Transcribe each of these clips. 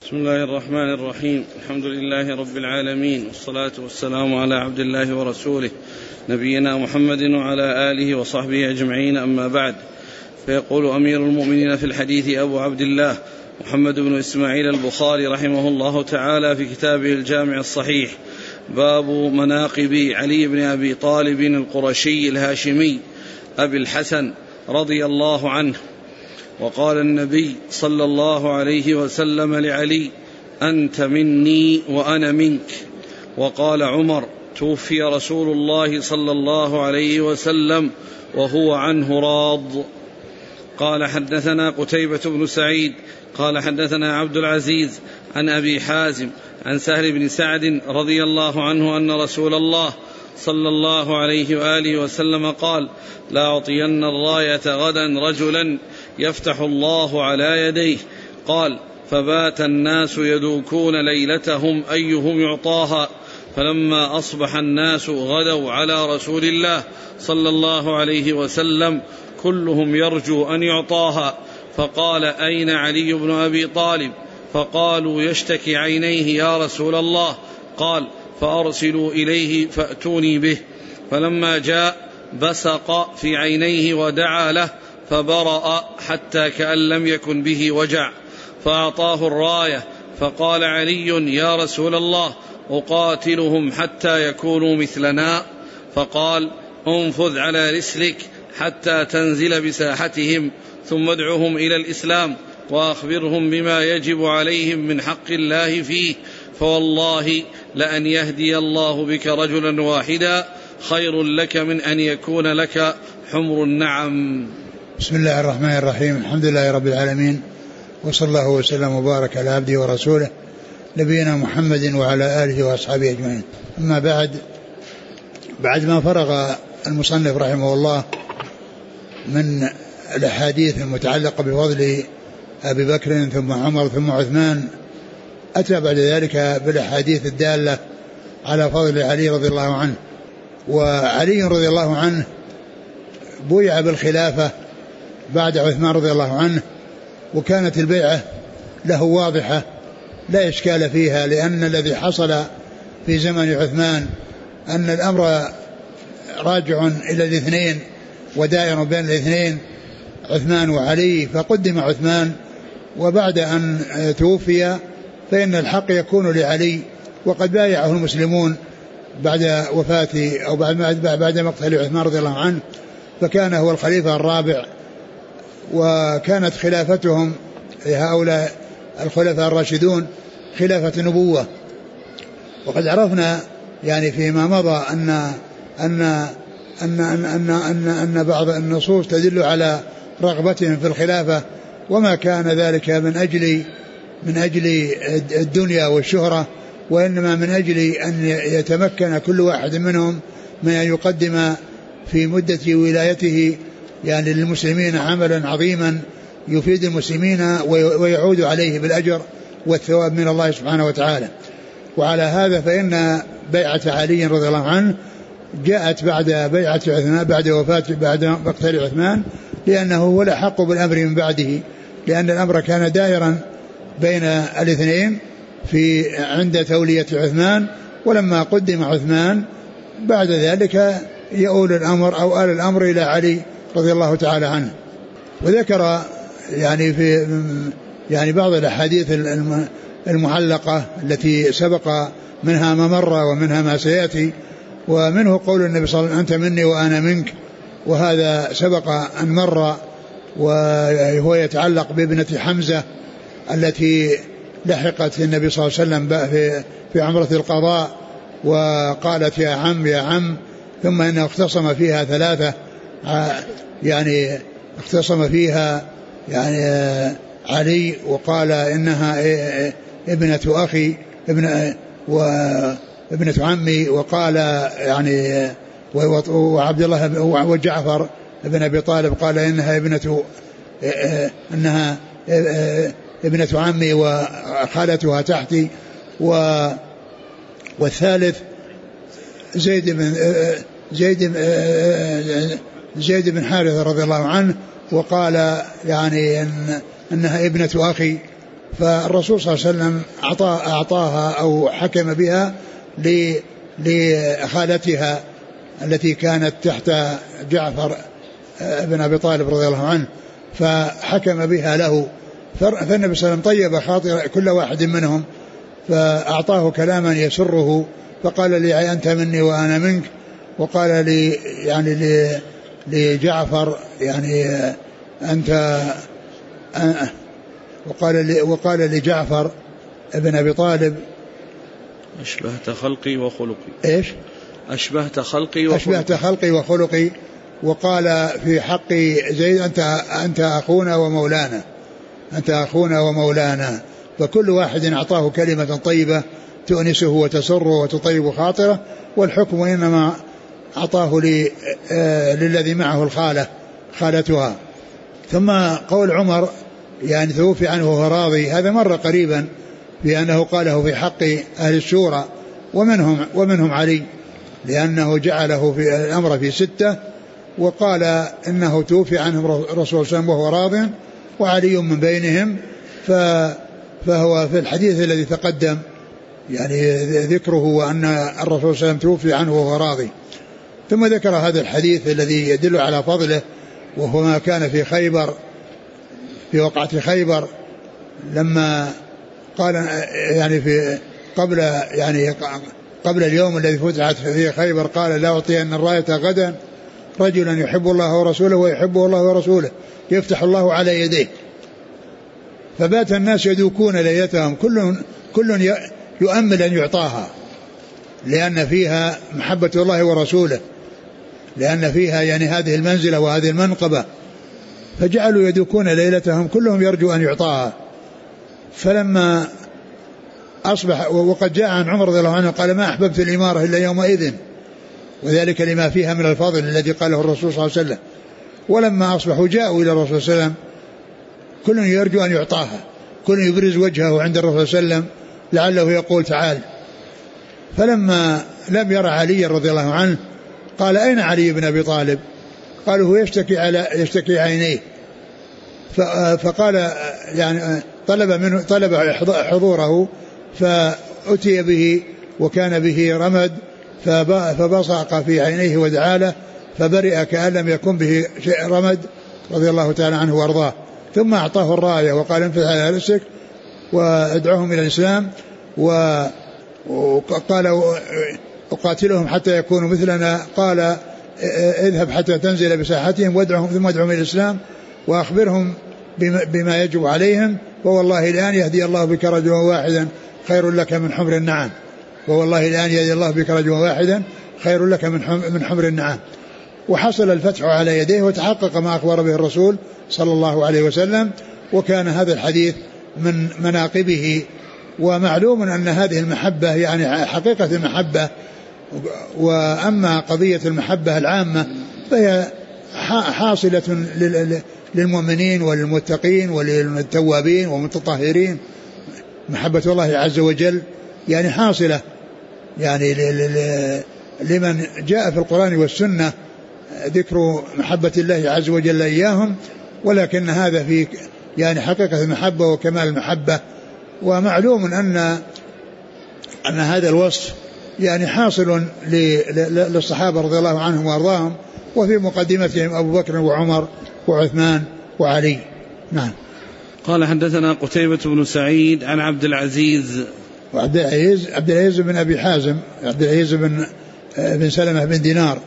بسم الله الرحمن الرحيم. الحمد لله رب العالمين، والصلاة والسلام على عبد الله ورسوله نبينا محمد وعلى آله وصحبه أجمعين، أما بعد. فيقول أمير المؤمنين في الحديث أبو عبد الله محمد بن إسماعيل البخاري رحمه الله تعالى في كتابه الجامع الصحيح: باب مناقب علي بن أبي طالب القرشي الهاشمي أبي الحسن رضي الله عنه. وقال النبي صلى الله عليه وسلم لعلي: أنت مني وأنا منك. وقال عمر: توفي رسول الله صلى الله عليه وسلم وهو عنه راض. قال: حدثنا قتيبة بن سعيد قال حدثنا عبد العزيز عن أبي حازم عن سهل بن سعد رضي الله عنه أن رسول الله صلى الله عليه وآله وسلم قال: لا أعطين الراية غدا رجلا يفتح الله على يديه. قال: فبات الناس يدوكون ليلتهم أيهم يعطاها، فلما أصبح الناس غدوا على رسول الله صلى الله عليه وسلم كلهم يرجو أن يعطاها، فقال: أين علي بن أبي طالب؟ فقالوا: يشتكي عينيه يا رسول الله. قال: فأرسلوا إليه فأتوني به. فلما جاء بصق في عينيه ودعا له فبرأ حتى كأن لم يكن به وجع، فأعطاه الراية. فقال علي: يا رسول الله، أقاتلهم حتى يكونوا مثلنا؟ فقال: انفذ على رسلك حتى تنزل بساحتهم، ثم ادعهم إلى الإسلام وأخبرهم بما يجب عليهم من حق الله فيه، فوالله لأن يهدي الله بك رجلا واحدا خير لك من أن يكون لك حمر النعم. بسم الله الرحمن الرحيم. الحمد لله رب العالمين، وصلى الله وسلم وبارك على عبده ورسوله نبينا محمد وعلى آله وأصحابه أجمعين. أما بعد ما فرغ المصنف رحمه الله من الأحاديث المتعلقة بفضل أبي بكر ثم عمر ثم عثمان، أتى بعد ذلك بالأحاديث الدالة على فضل علي رضي الله عنه. وعلي رضي الله عنه بويع بالخلافة بعد عثمان رضي الله عنه، وكانت البيعة له واضحة لا إشكال فيها، لأن الذي حصل في زمن عثمان أن الأمر راجع إلى الاثنين ودائر بين الاثنين عثمان وعلي، فقدم عثمان، وبعد أن توفي فإن الحق يكون لعلي، وقد بايعه المسلمون بعد وفاته أو بعد مقتل عثمان رضي الله عنه، فكان هو الخليفة الرابع، وكانت خلافتهم هؤلاء الخلفاء الراشدون خلافة نبوة. وقد عرفنا يعني فيما مضى أن بعض النصوص تدل على رغبتهم في الخلافة، وما كان ذلك من أجل الدنيا والشهرة، وإنما من أجل أن يتمكن كل واحد منهم من أن يقدم في مدة ولايته يعني للمسلمين عملا عظيما يفيد المسلمين ويعود عليه بالأجر والثواب من الله سبحانه وتعالى. وعلى هذا فإن بيعة علي رضي الله عنه جاءت بعد بيعة عثمان، بعد مقتل عثمان، لأنه هو الأحق بالأمر من بعده، لأن الأمر كان دائرا بين الاثنين عند تولية عثمان، ولما قدم عثمان بعد ذلك يؤول الأمر أو آل الأمر إلى علي رضي الله تعالى عنه. وذكر يعني بعض الأحاديث المعلقة التي سبق منها ما مر ومنها ما سيأتي، ومنه قول النبي صلى الله عليه وسلم: أنت مني وأنا منك، وهذا سبق أن مر، وهو يتعلق بابنة حمزة التي لحقت النبي صلى الله عليه وسلم في عمرة القضاء، وقالت: يا عم يا عم، ثم إنه اختصم فيها ثلاثة، يعني اختصم فيها يعني علي وقال إنها ابنة أخي وابنة عمي، وقال يعني وعبد الله وجعفر ابن أبي طالب قال إنها ابنة عمي وخالتها تحتي، والثالث زيد بن حارثة رضي الله عنه، وقال يعني إنها ابنة أخي، فالرسول صلى الله عليه وسلم أعطاها أو حكم بها لخالتها التي كانت تحت جعفر بن أبي طالب رضي الله عنه، فحكم بها له. فالنبي صلى الله عليه وسلم طيب خاطر كل واحد منهم، فأعطاه كلاما يسره، فقال لي أنت مني وأنا منك، وقال لي يعني لجعفر يعني أنت، وقال لجعفر ابن أبي طالب أشبهت خلقي وخلقي. إيش؟ أشبهت خلقي وخلقي. أشبهت خلقي وخلقي. وقال في حق زيد أنت أخونا ومولانا، أنت أخونا ومولانا. فكل واحد أعطاه كلمة طيبة تؤنسه وتسره وتطيب خاطره، والحكم إنما أعطاه للذي معه الخالة خالتها. ثم قول عمر يعني توفي عنه وهو راضي، هذا مر قريبا بأنه قاله في حق أهل الشورى ومنهم علي، لأنه جعله في الأمر في 6، وقال إنه توفي عنهم الرسول صلى الله عليه وسلم وهو راض وعلي من بينهم. فهو في الحديث الذي تقدم يعني ذكره وأن الرسول صلى الله عليه وسلم توفي عنه وهو راضي. ثم ذكر هذا الحديث الذي يدل على فضله، وهو ما كان في خيبر، في وقعة خيبر، لما قال يعني في قبل اليوم الذي فتحت فيه خيبر، قال لا أعطين الراية غدا رجلا يحب الله ورسوله ويحبه الله ورسوله يفتح الله على يديه. فبات الناس يدوكون ليلتهم، كل يؤمل أن يعطاها، لأن فيها محبة الله ورسوله، لأن فيها يعني هذه المنزلة وهذه المنقبة، فجعلوا يدوكون ليلتهم كلهم يرجو أن يعطاها. فلما أصبح، وقد جاء عن عمر رضي الله عنه قال ما أحببت الإمارة إلا يومئذ، وذلك لما فيها من الفضل الذي قاله الرسول صلى الله عليه وسلم. ولما أصبحوا جاءوا إلى الرسول صلى الله عليه وسلم كل يرجو أن يعطاها، كل يبرز وجهه عند الرسول صلى الله عليه وسلم لعله يقول تعال. فلما لم يرى علي رضي الله عنه قال أين علي بن أبي طالب؟ قالوا هو يشتكي عينيه. فقال يعني طلب حضوره، فأتي به وكان به رمد، فبصق في عينيه ودعا له فبرئ كأن لم يكن به شيء رمد رضي الله تعالى عنه وارضاه. ثم أعطاه الراية وقال انفذ على رأسك وادعوهم إلى الإسلام، وقال أقاتلهم حتى يكونوا مثلنا، قال اذهب حتى تنزل بساحتهم وادعهم ثم ادعهم إلى الإسلام وأخبرهم بما يجب عليهم، ووالله الآن يهدي الله بك رجلا واحدا خير لك من حمر النعام، ووالله الآن يهدي الله بك رجلا واحدا خير لك من حمر النعام. وحصل الفتح على يديه وتحقق ما أخبر به الرسول صلى الله عليه وسلم. وكان هذا الحديث من مناقبه. ومعلوم أن هذه المحبة يعني حقيقة المحبة، وأما قضية المحبة العامة فهي حاصلة للمؤمنين وللمتقين وللتوابين والمتطهرين. محبة الله عز وجل يعني حاصلة يعني لمن جاء في القرآن والسنة ذكر محبة الله عز وجل إياهم، ولكن هذا في يعني حقيقة المحبة وكمال المحبة. ومعلوم أن هذا الوصف يعني حاصل للصحابة رضي الله عنهم وأرضاهم، وفي مقدمتهم أبو بكر وعمر وعثمان وعلي. نعم. قال حدثنا قتيبة بن سعيد عن عبد العزيز بن أبي حازم، عبد العزيز بن سلمة بن دينار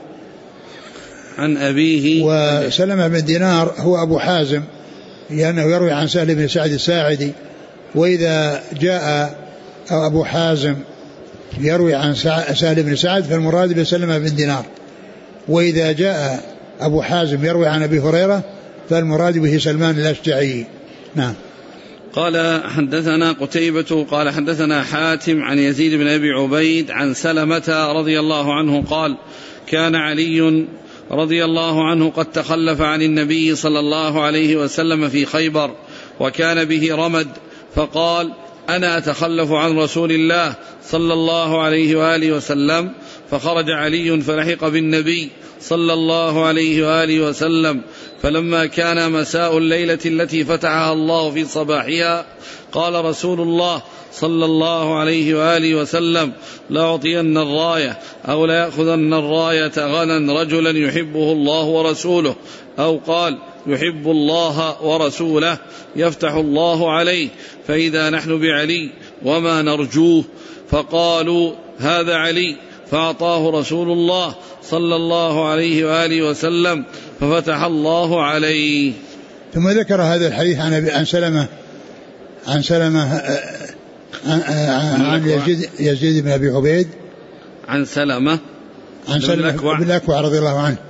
عن أبيه. وسلمة بن دينار هو أبو حازم، لأنه يروي عن سهل بن سعد الساعدي. وإذا جاء أبو حازم يروي عن سهل بن سعد فالمراد بسلمة بن دينار، وإذا جاء أبو حازم يروي عن أبي هريرة فالمراد به سلمان الأشجعي. نعم. قال حدثنا قتيبة قال حدثنا حاتم عن يزيد بن أبي عبيد عن سلمة رضي الله عنه قال كان علي رضي الله عنه قد تخلف عن النبي صلى الله عليه وسلم في خيبر وكان به رمد، فقال أنا أتخلف عن رسول الله صلى الله عليه وآله وسلم، فخرج علي فلحق بالنبي صلى الله عليه وآله وسلم، فلما كان مساء الليلة التي فتحها الله في صباحها قال رسول الله صلى الله عليه وآله وسلم: لأعطين الراية أو ليأخذن الراية غدا رجلا يحبه الله ورسوله، أو قال: يحب الله ورسوله يفتح الله عليه، فإذا نحن بعلي وما نرجوه. فقالوا: هذا علي، فأعطاه رسول الله صلى الله عليه وآله وسلم ففتح الله عليه. ثم ذكر هذا الحديث عن سلمة عن يزيد بن أبي عبيد عن سلمة بن الأكوع رضي الله عنه،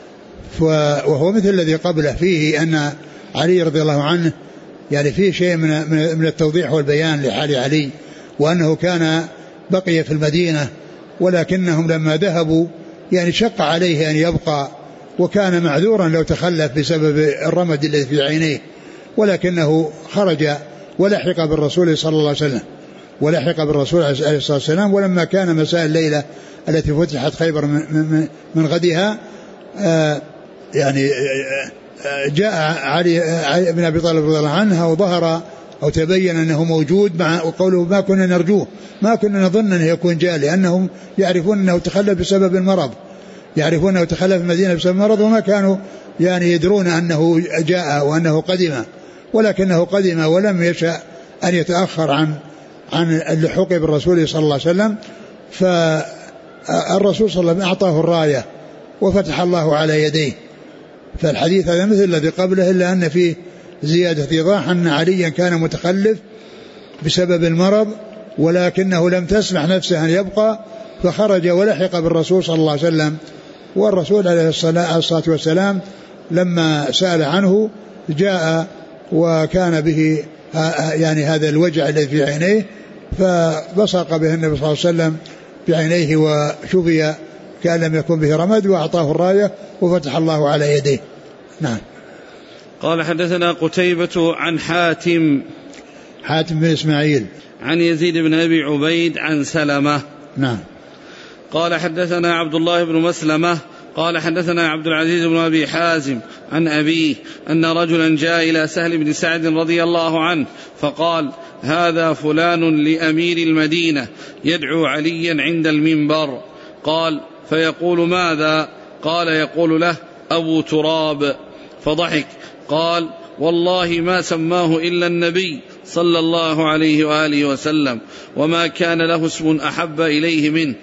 وهو مثل الذي قبله، فيه أن علي رضي الله عنه يعني فيه شيء من التوضيح والبيان لحال علي، وأنه كان بقي في المدينة ولكنهم لما ذهبوا يعني شق عليه أن يبقى، وكان معذورا لو تخلف بسبب الرمد الذي في عينيه، ولكنه خرج ولحق بالرسول صلى الله عليه وسلم، ولحق بالرسول عليه الصلاة والسلام. ولما كان مساء الليلة التي فتحت خيبر من غدها يعني جاء علي بن أبي طالب رضي الله عنه وظهر أو تبين أنه موجود مع وقوله: ما كنا نرجوه، ما كنا نظن أنه يكون جاء، لأنهم يعرفون أنه تخلف بسبب المرض، يعرفون أنه تخلف المدينة بسبب المرض، وما كانوا يعني يدرون أنه جاء وأنه قدم، ولكنه قدم ولم يشأ أن يتأخر عن اللحوق بالرسول صلى الله عليه وسلم. فالرسول صلى الله عليه وسلم أعطاه الراية وفتح الله على يديه. فالحديث هذا مثل الذي قبله، إلا أن فيه زيادة إيضاح أن عليا كان متخلف بسبب المرض، ولكنه لم تسمح نفسه أن يبقى، فخرج ولحق بالرسول صلى الله عليه وسلم. والرسول عليه الصلاة والسلام لما سأل عنه جاء وكان به يعني هذا الوجع الذي في عينيه، فبصق به النبي صلى الله عليه وسلم بعينيه وشفي كأن لم يكن به رمد، وأعطاه الراية وفتح الله على يديه. نعم. قال: حدثنا قتيبة عن حاتم بن إسماعيل عن يزيد بن أبي عبيد عن سلمة. نعم. قال: حدثنا عبد الله بن مسلمة قال: حدثنا عبد العزيز بن أبي حازم عن أبيه أن رجلا جاء إلى سهل بن سعد رضي الله عنه فقال: هذا فلان لأمير المدينة يدعو عليا عند المنبر. قال: فيقول: ماذا؟ قال: يقول له: أبو تراب. فضحك. قال: والله ما سماه إلا النبي صلى الله عليه وآله وسلم، وما كان له اسم أحب إليه منه.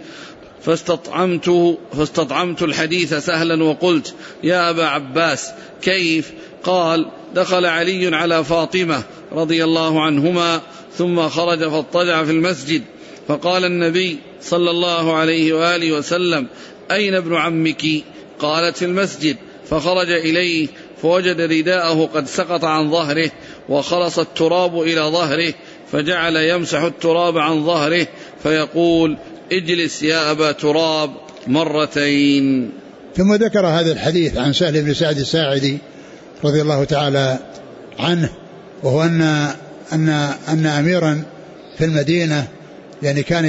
فاستطعمت الحديث سهلا وقلت: يا أبا عباس كيف؟ قال: دخل علي على فاطمة رضي الله عنهما ثم خرج فاضطجع في المسجد، فقال النبي صلى الله عليه وآله وسلم: أين ابن عمك؟ قالت: في المسجد. فخرج إليه فوجد رداءه قد سقط عن ظهره وخلص التراب إلى ظهره، فجعل يمسح التراب عن ظهره فيقول: اجلس يا أبا تراب مرتين. ثم ذكر هذا الحديث عن سهل بن سعد الساعدي رضي الله تعالى عنه، وهو أن أميرا في المدينة يعني كان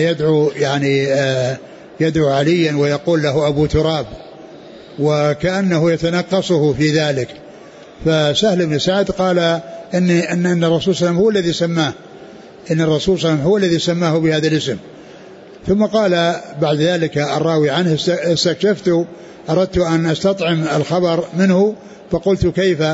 يدعو عليا ويقول له أبو تراب، وكأنه يتنقصه في ذلك. فسهل بن سعد قال أن الرسول صلى الله عليه وسلم هو الذي سماه، إن الرسول صلى الله عليه وسلم هو الذي سماه بهذا الاسم. ثم قال بعد ذلك الراوي عنه: استكشفت، أردت أن أستطعم الخبر منه، فقلت: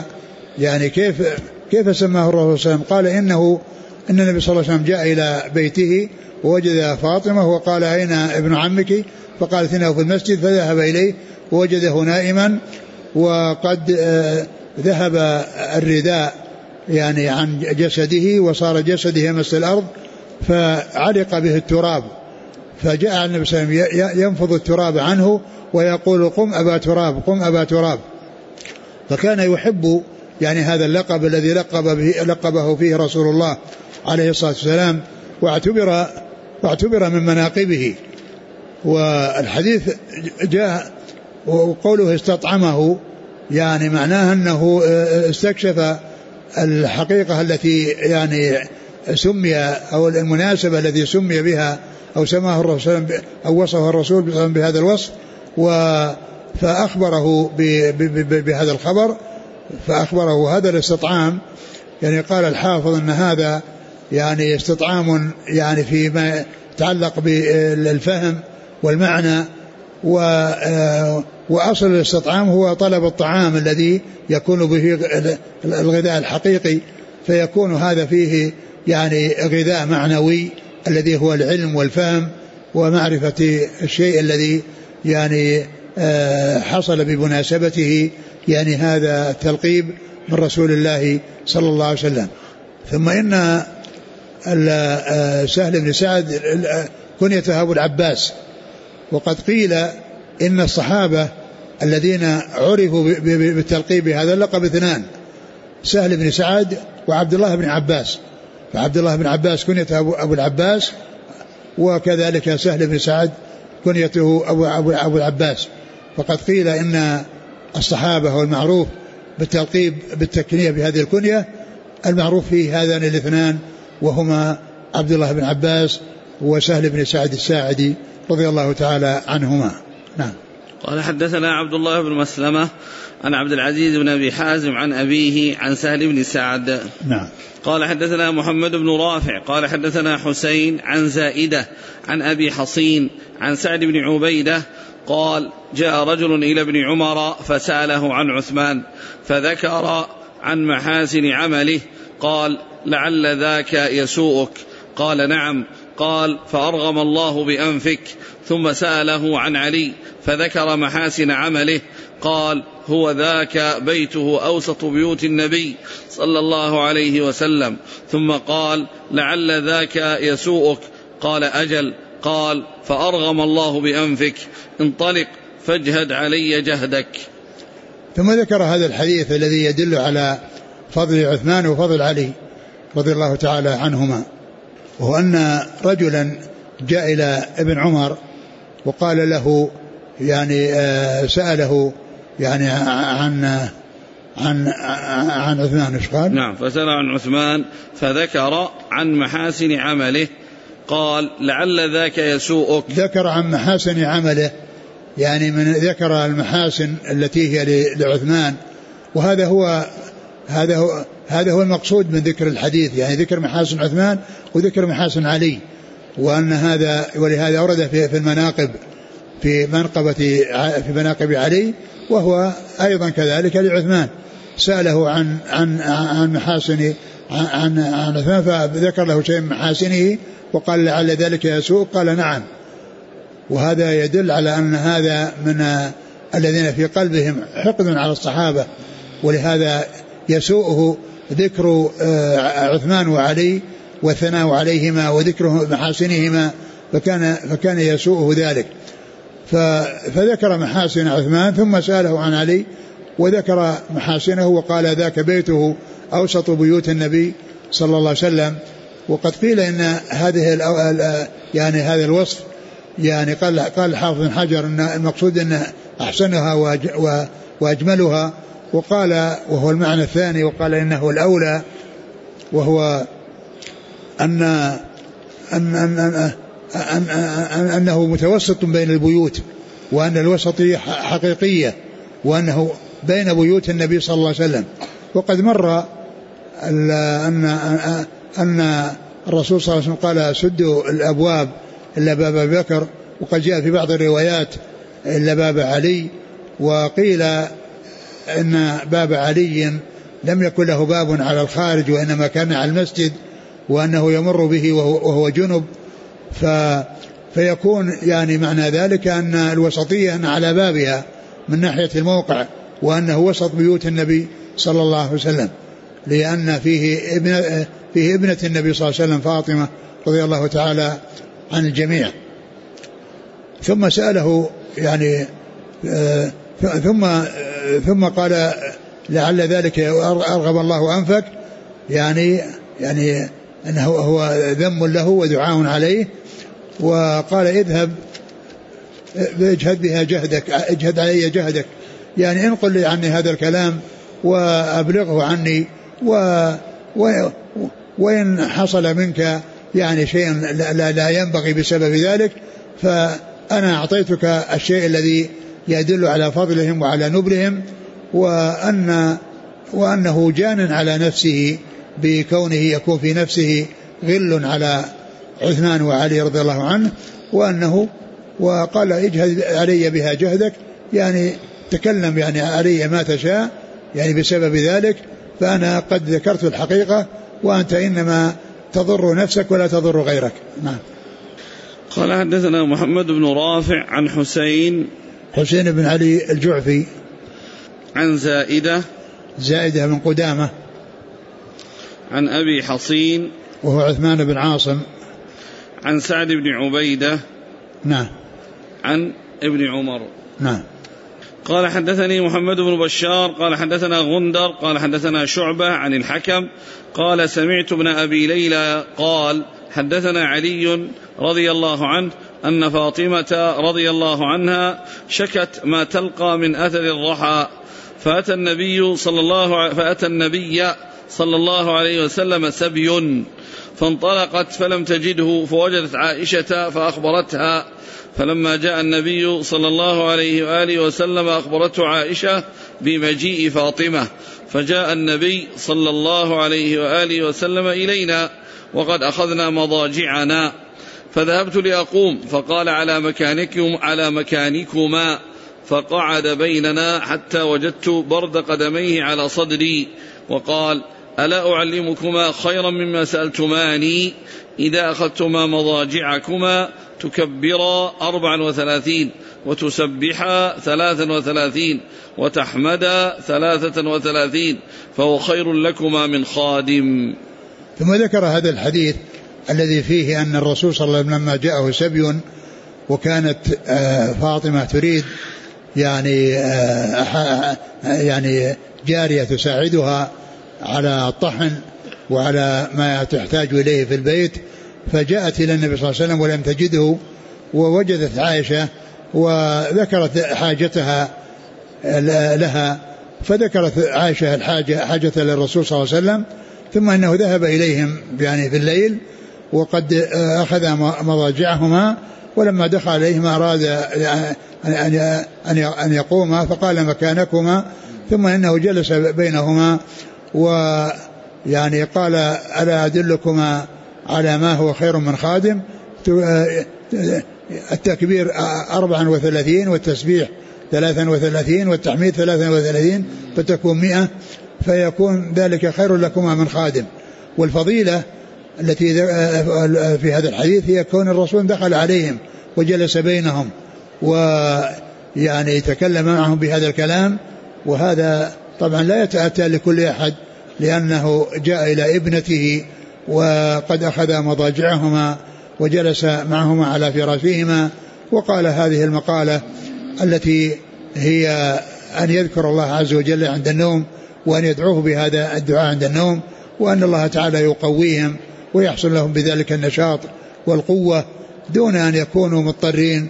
كيف سماه الرسول صلى الله عليه وسلم؟ قال: إن النبي صلى الله عليه وسلم جاء إلى بيته ووجد فاطمة وقال: أين ابن عمك؟ فقالت: إنه في المسجد. فذهب إليه ووجده نائما وقد ذهب الرداء يعني عن جسده وصار جسده يمس الأرض، فعلق به التراب، فجاء النبي صلى الله عليه وسلم ينفض التراب عنه ويقول: قم أبا تراب، قم أبا تراب. فكان يحب يعني هذا اللقب الذي لقبه فيه رسول الله عليه الصلاة والسلام، واعتبر من مناقبه. والحديث جاء وقوله استطعمه يعني معناه أنه استكشف الحقيقة التي يعني سمي أو المناسبة التي سمي بها أو سماه الرسول أو وصفه الرسول بهذا الوصف، فأخبره بهذا الخبر، فأخبره هذا الاستطعام. يعني قال الحافظ أن هذا يعني استطعام يعني فيما يتعلق بالفهم والمعنى، وأصل الاستطعام هو طلب الطعام الذي يكون به الغذاء الحقيقي، فيكون هذا فيه يعني غذاء معنوي الذي هو العلم والفهم ومعرفة الشيء الذي يعني حصل بمناسبته يعني هذا التلقيب من رسول الله صلى الله عليه وسلم. ثم إن سهل بن سعد كنيته أبو العباس، وقد قيل إن الصحابة الذين عرفوا بالتلقيب بهذا اللقب اثنان، سهل بن سعد وعبد الله بن عباس، فعبد الله بن عباس كنيته أبو العباس، وكذلك سهل بن سعد كنيته أبو العباس. فقد قيل إن الصحابة والمعروف بالتلقيب بالتكنية بهذه الكنية المعروف فيه هذان الاثنان، وهما عبد الله بن عباس وسهل بن سعد الساعدي رضي الله تعالى عنهما. نعم. قال حدثنا عبد الله بن مسلمة عن عبد العزيز بن أبي حازم عن أبيه عن سهل بن سعد. نعم. قال حدثنا محمد بن رافع قال حدثنا حسين عن زائدة عن أبي حصين عن سعد بن عبيدة قال جاء رجل إلى ابن عمر فسأله عن عثمان فذكر عن محاسن عمله، قال لعل ذاك يسوءك، قال نعم، قال فأرغم الله بأنفك، ثم سأله عن علي فذكر محاسن عمله، قال هو ذاك بيته أوسط بيوت النبي صلى الله عليه وسلم، ثم قال لعل ذاك يسوءك، قال أجل، قال فأرغم الله بأنفك، انطلق فاجهد علي جهدك. ثم ذكر هذا الحديث الذي يدل على فضل عثمان وفضل علي رضي الله تعالى عنهما، وهو أن رجلا جاء إلى ابن عمر وقال له يعني سأله يعني عن عثمان، ايش قال؟ نعم، فسأل عن عثمان فذكر عن محاسن عمله، قال لعل ذاك يسوءك. ذكر عن محاسن عمله، يعني من ذكر المحاسن التي هي لعثمان، وهذا هو المقصود من ذكر الحديث، يعني ذكر محاسن عثمان وذكر محاسن علي، وأن هذا ولهذا ورد في المناقب في مناقب علي، وهو أيضا كذلك لعثمان. سأله عن محاسن عن عثمان فذكر له شيء من محاسنه وقال لعل ذلك يسوء، قال نعم. وهذا يدل على أن هذا من الذين في قلبهم حقد على الصحابة، ولهذا يسوءه ذكر عثمان وعلي والثناء عليهما وذكر محاسنهما، فكان يسوءه ذلك. فذكر محاسن عثمان ثم سأله عن علي وذكر محاسنه وقال ذاك بيته أوسط بيوت النبي صلى الله عليه وسلم. وقد قيل إن هذا الوصف يعني قال الحافظ بن حجر أن المقصود أن أحسنها وأجملها، وقال وهو المعنى الثاني، وقال إنه الأولى، وهو أنه متوسط بين البيوت، وأن الوسطية حقيقية، وأنه بين بيوت النبي صلى الله عليه وسلم. وقد مر أن الرسول صلى الله عليه وسلم قال سدوا الأبواب إلا باب أبي بكر، وقد جاء في بعض الروايات إلا باب علي، وقيل إن باب علي لم يكن له باب على الخارج وإنما كان على المسجد، وأنه يمر به وهو جنب، فيكون يعني معنى ذلك أن الوسطية أن على بابها من ناحية الموقع، وأنه وسط بيوت النبي صلى الله عليه وسلم، لأن فيه ابنة النبي صلى الله عليه وسلم فاطمة رضي الله تعالى عن الجميع. ثم سأله يعني ثم قال لعل ذلك أرغب الله أنفك، يعني أنه هو ذم له ودعاء عليه، وقال اذهب اجهد بها جهدك، اجهد علي جهدك، يعني انقل لي عني هذا الكلام وأبلغه عني، وإن حصل منك يعني شيء لا ينبغي بسبب ذلك، فأنا أعطيتك الشيء الذي يدل على فضلهم وعلى نبلهم، وأنه جان على نفسه بكونه يكون في نفسه غل على عثمان وعلي رضي الله عنه، وقال اجهد علي بها جهدك، يعني تكلم يعني علي ما تشاء يعني بسبب ذلك، فأنا قد ذكرت الحقيقة وأنت إنما تضر نفسك ولا تضر غيرك. نعم. قال حدثنا محمد بن رافع عن حسين بن علي الجعفي عن زائدة من قدامة عن أبي حصين وهو عثمان بن عاصم عن سعد بن عبيدة نعم عن ابن عمر نعم. قال حدثني محمد بن بشار قال حدثنا غندر قال حدثنا شعبة عن الحكم قال سمعت ابن أبي ليلى قال حدثنا علي رضي الله عنه أن فاطمة رضي الله عنها شكت ما تلقى من أثر الضحى، فأتى النبي صلى الله عليه وسلم سبي، فانطلقت فلم تجده، فوجدت عائشة فأخبرتها، فلما جاء النبي صلى الله عليه وآله وسلم أخبرته عائشة بمجيء فاطمة، فجاء النبي صلى الله عليه وآله وسلم إلينا وقد أخذنا مضاجعنا، فذهبت لأقوم فقال على مكانكما، فقعد بيننا حتى وجدت برد قدميه على صدري، وقال ألا أعلمكما خيرا مما سألتماني؟ إذا أخذتما مضاجعكما تكبرا 34 وتسبحا 33 وتحمدا 33 فهو خير لكما من خادم. ثم ذكر هذا الحديث الذي فيه أن الرسول صلى الله عليه وسلم لما جاءه سبي وكانت فاطمة تريد يعني جارية تساعدها على الطحن وعلى ما تحتاج إليه في البيت، فجاءت إلى النبي صلى الله عليه وسلم ولم تجده، ووجدت عائشة وذكرت حاجتها لها، فذكرت عائشة حاجة للرسول صلى الله عليه وسلم، ثم أنه ذهب إليهم يعني في الليل وقد أخذ مضاجعهما، ولما دخل عليهما أراد أن يقوما فقال مكانكما، ثم إنه جلس بينهما ويعني قال ألا أدلكما على ما هو خير من خادم؟ التكبير 34 والتسبيح 33 والتحميد 33 فتكون 100، فيكون ذلك خير لكما من خادم. والفضيلة التي في هذا الحديث هي كون الرسول دخل عليهم وجلس بينهم ويعني تكلم معهم بهذا الكلام، وهذا طبعا لا يتأتى لكل أحد، لأنه جاء إلى ابنته وقد أخذ مضاجعهما وجلس معهما على فراشهما وقال هذه المقالة التي هي أن يذكر الله عز وجل عند النوم، وأن يدعوه بهذا الدعاء عند النوم، وأن الله تعالى يقويهم ويحصل لهم بذلك النشاط والقوة دون أن يكونوا مضطرين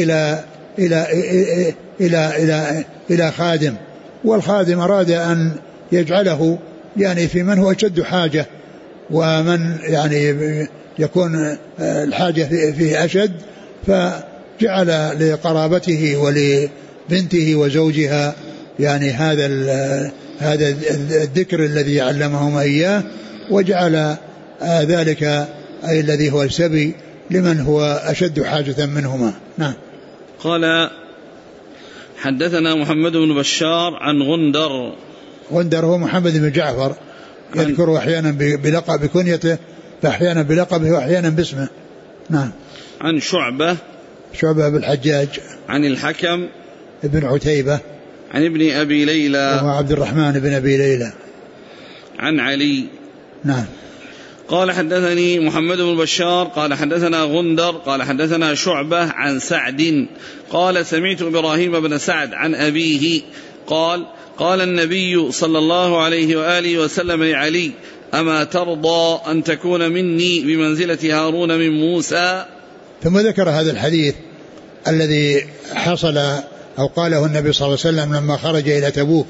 إلى خادم. والخادم أراد أن يجعله يعني في من هو أشد حاجة، ومن يعني يكون الحاجة فيه أشد، فجعل لقرابته ولبنته وزوجها يعني هذا الذكر الذي علمهما إياه، وجعل ذلك أي الذي هو السبي لمن هو أشد حاجة منهما. نعم. قال حدثنا محمد بن بشار عن غندر هو محمد بن جعفر، يذكر أحيانا بلقب بكنيته، فأحيانا بلقبه وأحيانا باسمه. نعم. عن شعبة بالحجاج عن الحكم ابن عتيبة عن ابن أبي ليلى وهو عبد الرحمن بن أبي ليلى عن علي. نعم. قال حدثني محمد بن بشار قال حدثنا غندر قال حدثنا شعبة عن سعد قال سمعت إبراهيم بن سعد عن أبيه قال النبي صلى الله عليه وآله وسلم لعلي أما ترضى أن تكون مني بمنزلة هارون من موسى؟ ثم ذكر هذا الحديث الذي حصل أو قاله النبي صلى الله عليه وسلم لما خرج إلى تبوك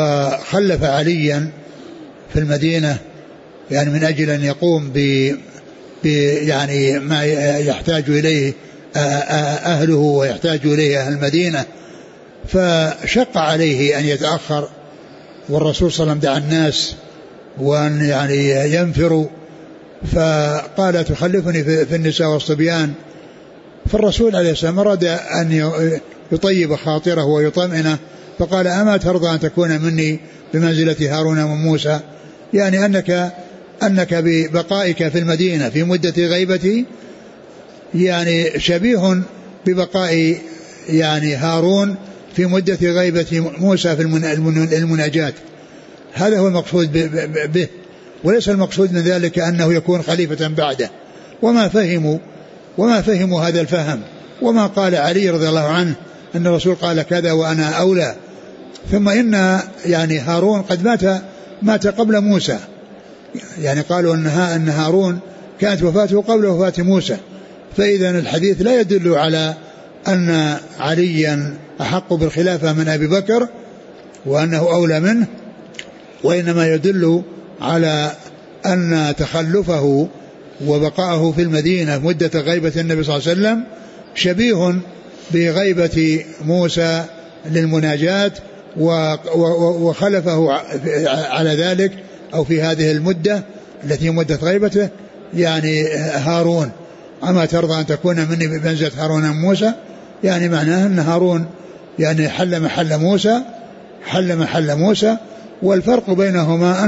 وخلف عليا في المدينة، يعني من أجل أن يقوم يعني ما يحتاج إليه أهله ويحتاج إليه أهل المدينة، فشق عليه أن يتأخر، والرسول صلى الله عليه وسلم دعا الناس وأن يعني ينفروا، فقال تخلفني في النساء والصبيان. فالرسول عليه السلام أراد أن يطيب خاطره ويطمئنه، فقال أما ترضى أن تكون مني بمنزلة هارون وموسى، يعني أنك ببقائك في المدينة في مدة غيبتي يعني شبيه ببقاء يعني هارون في مدة غيبة موسى في المناجاة. هذا هو المقصود به، وليس المقصود من ذلك أنه يكون خليفة بعده. وما فهموا هذا الفهم، وما قال علي رضي الله عنه أن الرسول قال كذا وأنا أولى. ثم إن يعني هارون قد مات قبل موسى، يعني قالوا أن هارون كانت وفاته قبل وفاة موسى، فإذا الحديث لا يدل على أن عليا أحق بالخلافة من أبي بكر وأنه أولى منه، وإنما يدل على أن تخلفه وبقاءه في المدينة مدة غيبة النبي صلى الله عليه وسلم شبيه بغيبة موسى للمناجاة، وخلفه على ذلك أو في هذه المدة التي مدة غيبته يعني هارون. أما ترضى أن تكون مني بمنزلة هارون وموسى، يعني معناه أن هارون يعني حل محل موسى. والفرق بينهما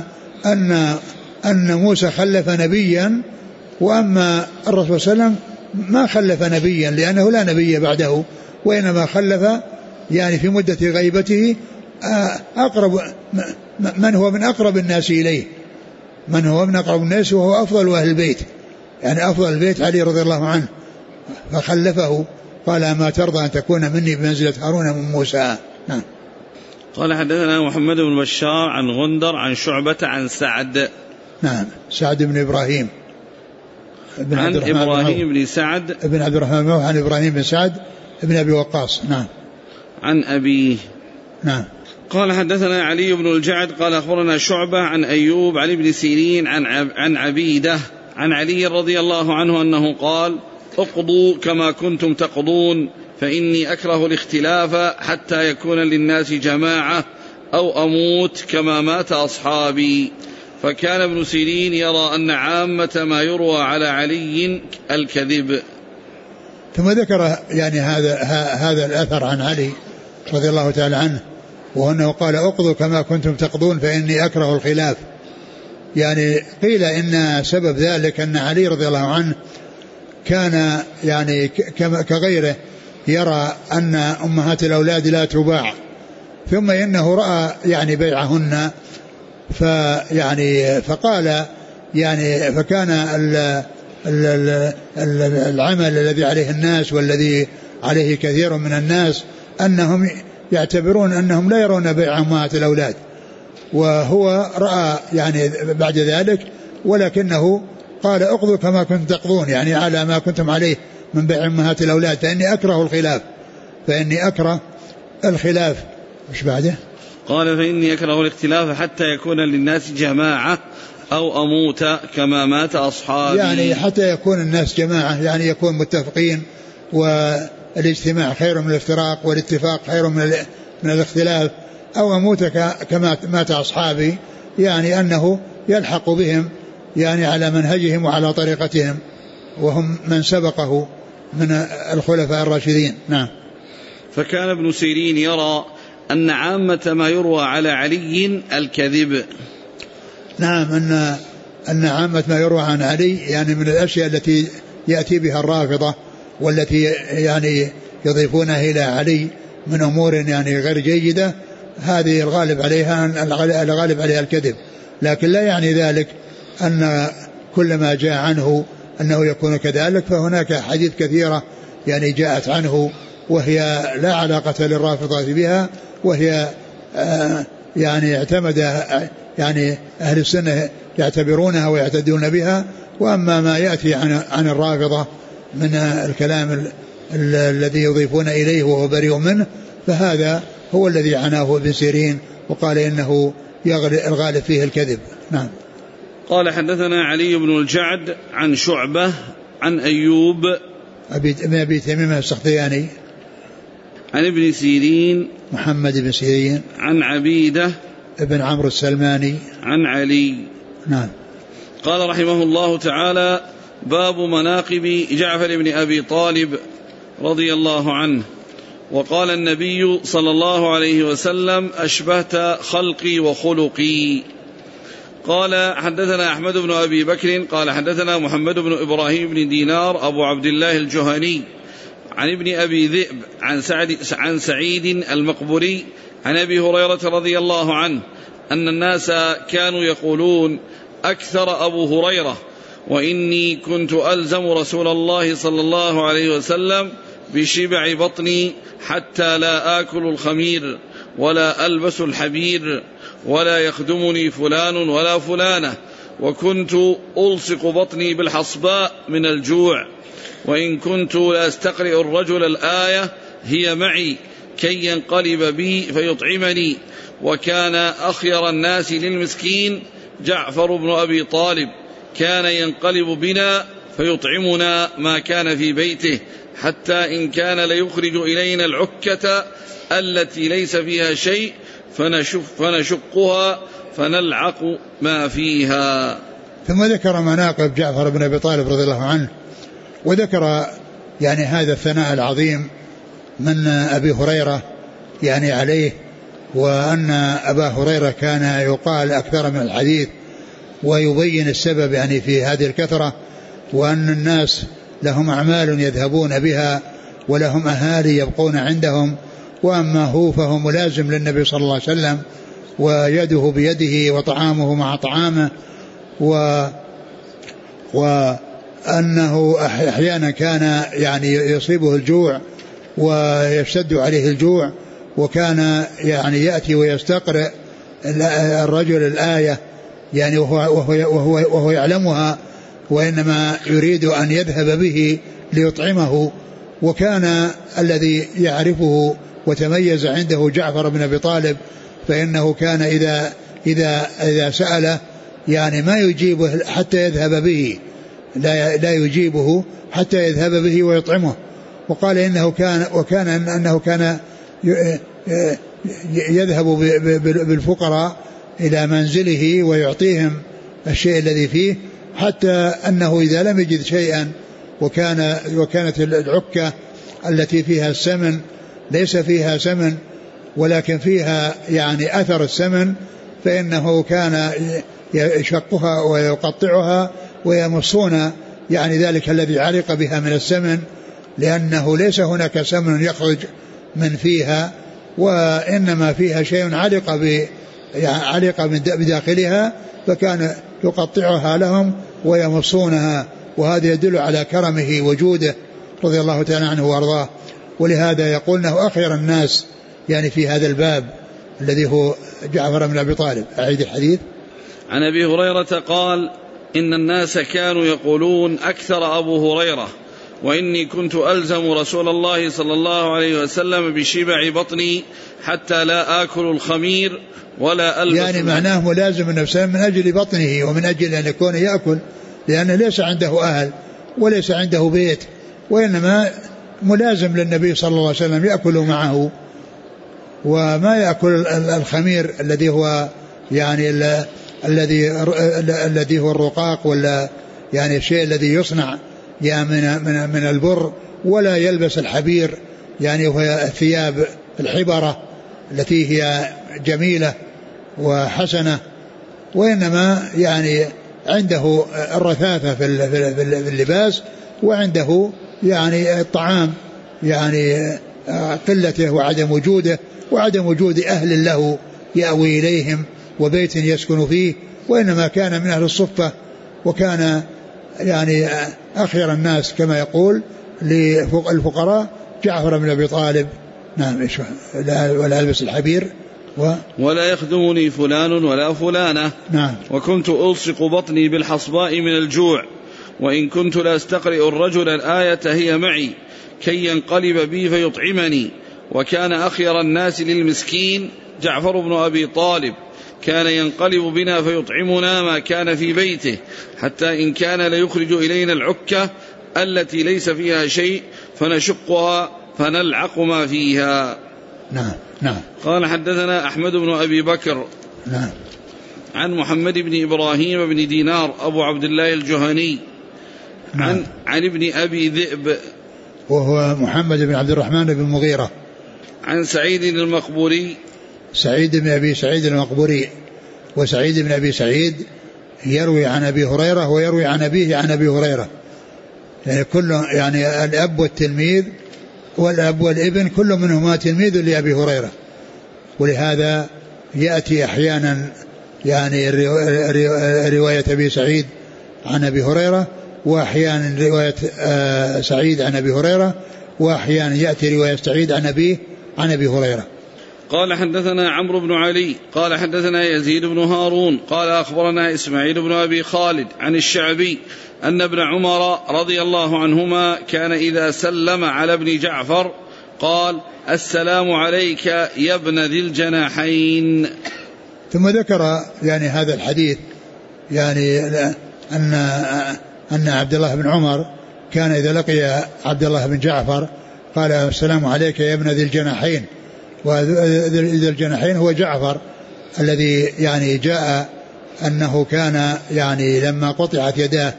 أن موسى خلف نبيا، وأما الرسول صلى الله عليه وسلم ما خلف نبيا لأنه لا نبي بعده، وإنما خلف يعني في مدة غيبته أقرب من هو من أقرب الناس إليه، من هو من أقرب الناس وهو أفضل أهل البيت، يعني أفضل البيت علي رضي الله عنه، فخلفه. قال ما ترضى أن تكون مني بمنزلة هارون من موسى. نعم. قال حدثنا محمد بن بشار عن غندر عن شعبة عن سعد. نعم. سعد بن إبراهيم عن إبراهيم بن سعد بن عبد الرحمن عن إبراهيم بن سعد بن أبي وقاص. نعم. عن أبيه. نعم. قال حدثنا علي بن الجعد قال أخبرنا شعبة عن أيوب عن ابن سيرين عن عبيدة عن علي رضي الله عنه أنه قال اقضوا كما كنتم تقضون فإني أكره الاختلاف حتى يكون للناس جماعة أو أموت كما مات أصحابي. فكان ابن سيرين يرى أن عامة ما يروى على علي الكذب. ثم ذكر يعني هذا الأثر عن علي رضي الله تعالى عنه، وأنه قال اقضوا كما كنتم تقضون فإني أكره الخلاف. يعني قيل إن سبب ذلك أن علي رضي الله عنه كان يعني كغيره يرى أن أمهات الأولاد لا تباع، ثم إنه رأى يعني بيعهن، فقال يعني فكان العمل الذي عليه الناس والذي عليه كثير من الناس أنهم يعتبرون أنهم لا يرون بيع أمهات الأولاد، وهو رأى يعني بعد ذلك، ولكنه قال اقضوا كما كنتم تقضون، يعني على ما كنتم عليه من بيع أمهات الأولاد، فإني أكره الخلاف. مش بعده؟ قال فإني أكره الاختلاف حتى يكون للناس جماعة أو أموت كما مات أصحابي. يعني حتى يكون الناس جماعة، يعني يكون متفقين، والاجتماع خير من الافتراق، والاتفاق خير من الاختلاف، أو أموت كما مات أصحابي، يعني أنه يلحق بهم يعني على منهجهم وعلى طريقتهم، وهم من سبقه من الخلفاء الراشدين. نعم. فكان ابن سيرين يرى أن عامة ما يروى على علي الكذب. نعم. أن عامة ما يروى عن علي يعني من الأشياء التي يأتي بها الرافضة، والتي يعني يضيفونها إلى علي من أمور يعني غير جيدة، هذه الغالب عليها الكذب، لكن لا يعني ذلك أن كل ما جاء عنه أنه يكون كذلك، فهناك حديث كثيرة يعني جاءت عنه وهي لا علاقة للرافضة بها، وهي يعني اعتمد يعني أهل السنة يعتبرونها ويعتدون بها. وأما ما يأتي عن الرافضة من الكلام الذي يضيفون إليه وهو بريء منه، فهذا هو الذي عناه ابن سيرين وقال إنه الغالب فيه الكذب. نعم. قال حدثنا علي بن الجعد عن شعبة عن أيوب أبي تميم السختياني عن ابن سيرين محمد بن سيرين عن عبيدة ابن عمرو السلماني عن علي. نعم. قال رحمه الله تعالى: باب مناقب جعفر بن أبي طالب رضي الله عنه. وقال النبي صلى الله عليه وسلم: أشبهت خلقي وخلقي. قال حدثنا أحمد بن أبي بكر قال حدثنا محمد بن إبراهيم بن دينار أبو عبد الله الجهني عن ابن أبي ذئب عن سعيد المقبري عن أبي هريرة رضي الله عنه أن الناس كانوا يقولون: أكثر أبو هريرة، وإني كنت ألزم رسول الله صلى الله عليه وسلم بشبع بطني حتى لا آكل الخمير ولا ألبس الحبير ولا يخدمني فلان ولا فلانة، وكنت ألصق بطني بالحصباء من الجوع، وإن كنت لأستقرئ الرجل الآية هي معي كي ينقلب بي فيطعمني. وكان أخير الناس للمسكين جعفر بن أبي طالب، كان ينقلب بنا فيطعمنا ما كان في بيته، حتى إن كان ليخرج إلينا العكة التي ليس فيها شيء فنشقها فنلعق ما فيها. ثم ذكر مناقب جعفر بن أبي طالب رضي الله عنه، وذكر يعني هذا الثناء العظيم من أبي هريرة يعني عليه، وأن أبا هريرة كان يقال أكثر من الحديث، ويبين السبب يعني في هذه الكثرة، وأن الناس لهم أعمال يذهبون بها ولهم أهالي يبقون عندهم، وأما هو فهو ملازم للنبي صلى الله عليه وسلم، ويده بيده وطعامه مع طعامه، وأنه أحيانا كان يعني يصيبه الجوع ويشتد عليه الجوع، وكان يعني يأتي ويستقرئ الرجل الآية يعني وهو يعلمها، وإنما يريد أن يذهب به ليطعمه. وكان الذي يعرفه وتميز عنده جعفر بن أبي طالب، فإنه كان إذا سأله يعني ما يجيبه حتى يذهب به، لا يجيبه حتى يذهب به ويطعمه. وقال أنه كان يذهب بالفقراء إلى منزله ويعطيهم الشيء الذي فيه، حتى أنه إذا لم يجد شيئا وكانت العكة التي فيها السمن ليس فيها سمن ولكن فيها يعني أثر السمن، فإنه كان يشقها ويقطعها ويمصون يعني ذلك الذي علق بها من السمن، لأنه ليس هناك سمن يخرج من فيها، وإنما فيها شيء علق بداخلها، فكان يقطعها لهم ويمصونها. وهذا يدل على كرمه وجوده رضي الله تعالى عنه وارضاه. ولهذا يقول انه اخير الناس يعني في هذا الباب الذي هو جعفر بن ابي طالب. اعيد الحديث. عن ابي هريره قال: ان الناس كانوا يقولون: اكثر ابو هريره، واني كنت الزم رسول الله صلى الله عليه وسلم بشبع بطني حتى لا اكل الخمير ولا ألبس. يعني معناه ملازم النفس من اجل بطنه ومن اجل ان يكون ياكل، لانه ليس عنده اهل وليس عنده بيت، وانما ملازم للنبي صلى الله عليه وسلم ياكل معه، وما ياكل الخمير الذي هو يعني الذي هو الرقاق، ولا يعني الشيء الذي يصنع يعني من البر، ولا يلبس الحبير يعني وهي الثياب الحبرة التي هي جميلة وحسنة، وإنما يعني عنده الرثاثة في اللباس، وعنده يعني الطعام يعني قلته وعدم وجوده، وعدم وجود أهل له يأوي إليهم وبيت يسكن فيه، وإنما كان من أهل الصفة، وكان يعني أخير الناس كما يقول للفقراء جعفر بن أبي طالب. نعم. ولا ألبس الحبير ولا يخدمني فلان ولا فلانة. نعم. وكنت ألصق بطني بالحصباء من الجوع، وإن كنت لأستقرئ الرجل الآية هي معي كي ينقلب بي فيطعمني. وكان أخير الناس للمسكين جعفر بن أبي طالب، كان ينقلب بنا فيطعمنا ما كان في بيته، حتى إن كان ليخرج إلينا العكة التي ليس فيها شيء فنشقها فنلعق ما فيها. نعم. نعم. قال حدثنا أحمد بن أبي بكر نعم. عن محمد بن إبراهيم بن دينار أبو عبد الله الجهني نعم. عن ابن أبي ذئب وهو محمد بن عبد الرحمن بن المغيرة، عن سعيد المقبوري، سعيد بن أبي سعيد المقبوري، وسعيد بن أبي سعيد يروي عن أبي هريرة ويروي عن أبيه عن أبي هريرة، يعني كل يعني الأب والتلميذ والأب والابن كل منهما تلميذ لأبي هريرة، ولهذا يأتي أحيانا يعني رواية أبي سعيد عن أبي هريرة، وأحيانا رواية سعيد عن أبي هريرة، وأحيانا يأتي رواية سعيد عن أبيه عن أبي هريرة. قال حدثنا عمرو بن علي قال حدثنا يزيد بن هارون قال أخبرنا إسماعيل بن أبي خالد عن الشعبي أن ابن عمر رضي الله عنهما كان إذا سلم على ابن جعفر قال السلام عليك يا ابن ذي الجناحين. ثم ذكر يعني هذا الحديث يعني أن عبد الله بن عمر كان إذا لقي عبد الله بن جعفر قال السلام عليك يا ابن ذي الجناحين، وذي الجناحين هو جعفر الذي يعني جاء أنه كان يعني لما قطعت يداه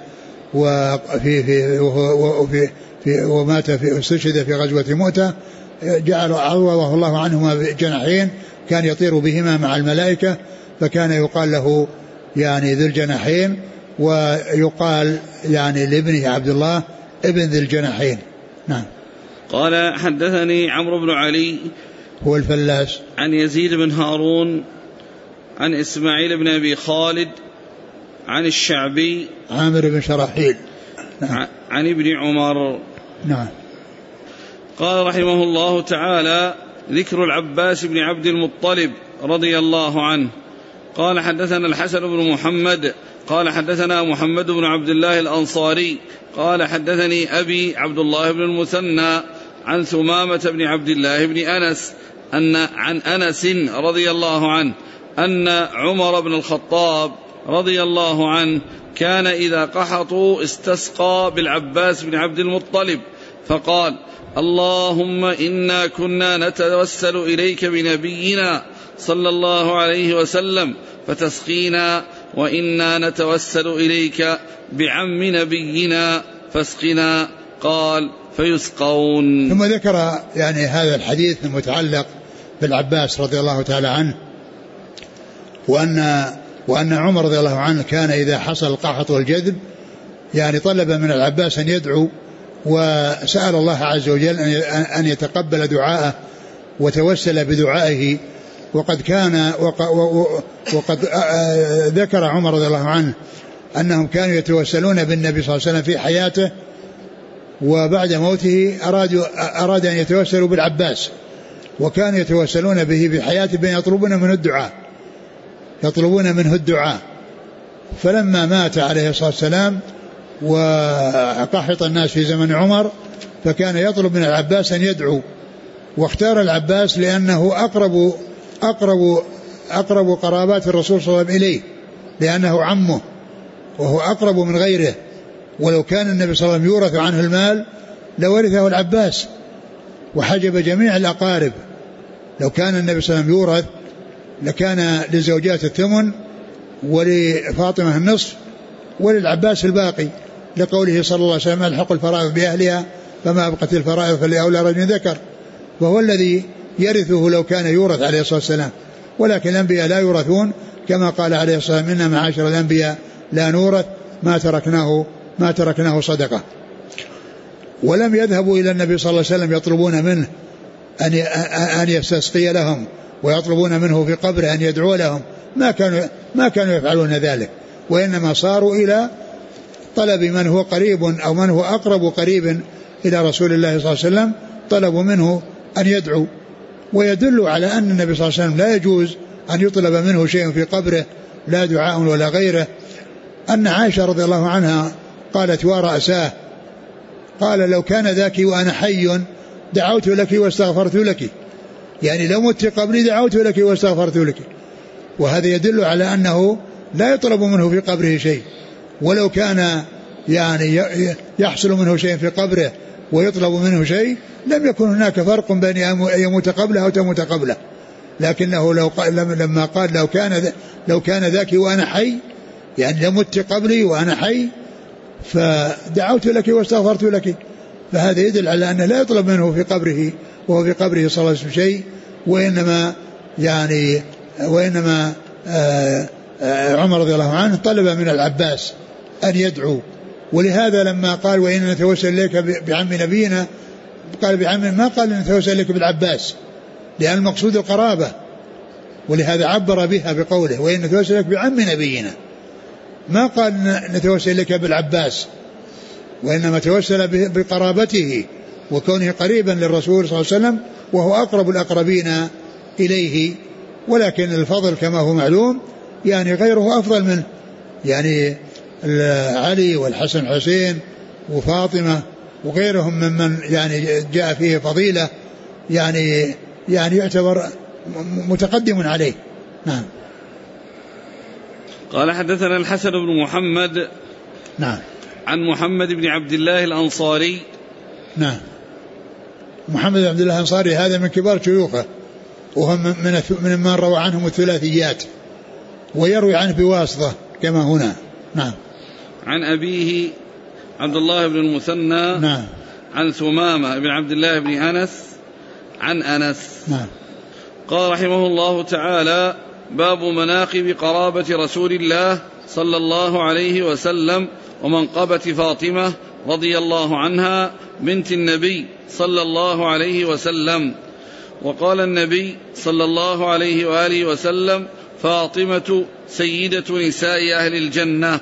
ومات استشهد في غزوة مؤتة جعل عوضه الله عنهما بجناحين كان يطير بهما مع الملائكة، فكان يقال له يعني ذي الجناحين، ويقال يعني لابنه عبد الله ابن ذي الجناحين. نعم. قال حدثني عمرو بن علي هو الفلاس عن يزيد بن هارون عن إسماعيل بن أبي خالد عن الشعبي عامر بن شراحيل نعم. عن ابن عمر. نعم. قال رحمه الله تعالى ذكر العباس بن عبد المطلب رضي الله عنه. قال حدثنا الحسن بن محمد قال حدثنا محمد بن عبد الله الأنصاري قال حدثني أبي عبد الله بن المثنى عن ثمامة بن عبد الله بن أنس عن أنس رضي الله عنه أن عمر بن الخطاب رضي الله عنه كان إذا قحطوا استسقى بالعباس بن عبد المطلب فقال اللهم إنا كنا نتوسل إليك بنبينا صلى الله عليه وسلم فتسقينا، وإنا نتوسل إليك بعم نبينا فاسقنا. قال فيسقون. ثم ذكر يعني هذا الحديث المتعلق بالعباس رضي الله تعالى عنه، وأن عمر رضي الله عنه كان إذا حصل القحط والجذب يعني طلب من العباس أن يدعو، وسأل الله عز وجل أن يتقبل دعاءه وتوسل بدعائه. وقد ذكر عمر رضي الله عنه أنهم كانوا يتوسلون بالنبي صلى الله عليه وسلم في حياته، وبعد موته أراد أن يتوسلوا بالعباس، وكانوا يتوسلون به بحياته بأن يطلبون منه الدعاء. فلما مات عليه الصلاة والسلام وقحط الناس في زمن عمر فكان يطلب من العباس أن يدعو، واختار العباس لأنه أقرب قرابات الرسول صلى الله عليه وسلم إليه، لأنه عمه وهو أقرب من غيره، ولو كان النبي صلى الله عليه وسلم يورث عنه المال لورثه العباس وحجب جميع الأقارب. لو كان النبي صلى الله عليه وسلم يورث لكان لزوجات الثمن ولفاطمة النصف وللعباس الباقي، لقوله صلى الله عليه وسلم الحق الفرائض بأهلها فما أبقت الفرائض فلأولى رجل ذكر، وهو الذي يرثه لو كان يورث عليه الصلاة والسلام. ولكن الأنبياء لا يورثون، كما قال عليه الصلاة والسلام إن معاشر الأنبياء لا نورث ما تركناه صدقة. ولم يذهبوا إلى النبي صلى الله عليه وسلم يطلبون منه أن يستسقي لهم ويطلبون منه في قبره أن يدعو لهم، ما كانوا يفعلون ذلك، وإنما صاروا إلى طلب من هو قريب أو من هو أقرب قريب إلى رسول الله صلى الله عليه وسلم، طلبوا منه أن يدعو. ويدل على أن النبي صلى الله عليه وسلم لا يجوز أن يطلب منه شيء في قبره لا دعاء ولا غيره. أن عائشة رضي الله عنها قالت ورأساه قال لو كان ذاك وأنا حي دعوت لك واستغفرت لك، يعني لو مت قبلي دعوت لك واستغفرت لك. وهذا يدل على أنه لا يطلب منه في قبره شيء، ولو كان يعني يحصل منه شيء في قبره ويطلب منه شيء لم يكن هناك فرق بين أن يموت قبله أو تموت قبله. لكنه لما قال لو كان ذاك وأنا حي، يعني لمت قبلي وأنا حي فدعوت لك واستغفرت لك، فهذا يدل على أنه لا يطلب منه في قبره وهو في قبره صلى الله عليه وسلم شيء، وإنما عمر رضي الله عنه طلب من العباس أن يدعو. ولهذا لما قال وإن نتوسل إليك بعم نبينا قال بعم، ما قال نتوسل إليك بالعباس لأن المقصود القرابة، ولهذا عبر بها بقوله وإن نتوسل إليك بعم نبينا، ما قال نتوسل إليك بالعباس، وإنما توسل بقرابته وكونه قريبا للرسول صلى الله عليه وسلم وهو أقرب الأقربين إليه. ولكن الفضل كما هو معلوم يعني غيره أفضل منه، يعني علي والحسن حسين وفاطمة وغيرهم ممن يعني جاء فيه فضيلة يعني يعتبر متقدم عليه. نعم. قال حدثنا الحسن بن محمد نعم عن محمد بن عبد الله الأنصاري. نعم. محمد بن عبد الله الأنصاري هذا من كبار شيوخه، وهم من روى عنهم الثلاثيات، ويروي عنه بواسطة كما هنا. نعم. عن أبيه عبد الله بن المثنى. نعم. عن ثمامة بن عبد الله بن أنس عن أنس. نعم. قال رحمه الله تعالى: باب مناقب قرابة رسول الله صلى الله عليه وسلم ومنقبة فاطمة رضي الله عنها بنت النبي صلى الله عليه وسلم. وقال النبي صلى الله عليه وآله وسلم: فاطمة سيدة نساء أهل الجنة.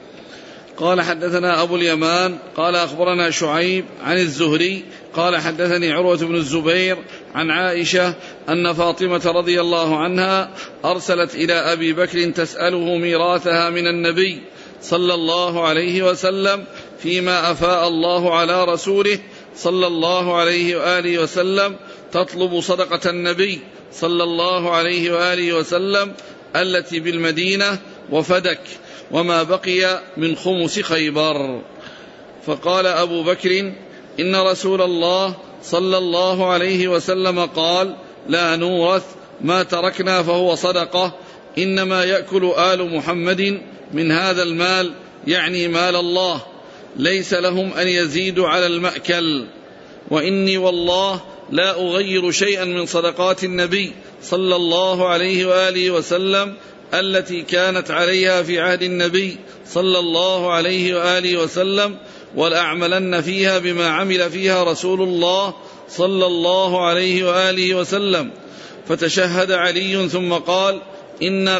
قال حدثنا أبو اليمان قال أخبرنا شعيب عن الزهري قال حدثني عروة بن الزبير عن عائشة أن فاطمة رضي الله عنها أرسلت إلى أبي بكر تسأله ميراثها من النبي صلى الله عليه وسلم فيما أفاء الله على رسوله صلى الله عليه وآله وسلم، تطلب صدقة النبي صلى الله عليه وآله وسلم التي بالمدينة وفدك وما بقي من خمس خيبر. فقال أبو بكر: إن رسول الله صلى الله عليه وسلم قال: لا نورث ما تركنا فهو صدقة، إنما يأكل آل محمد من هذا المال، يعني مال الله، ليس لهم أن يزيدوا على المأكل. وإني والله لا أغير شيئا من صدقات النبي صلى الله عليه وآله وسلم التي كانت عليها في عهد النبي صلى الله عليه وآله وسلم، ولأعملن فيها بما عمل فيها رسول الله صلى الله عليه وآله وسلم. فتشهد علي ثم قال: إنا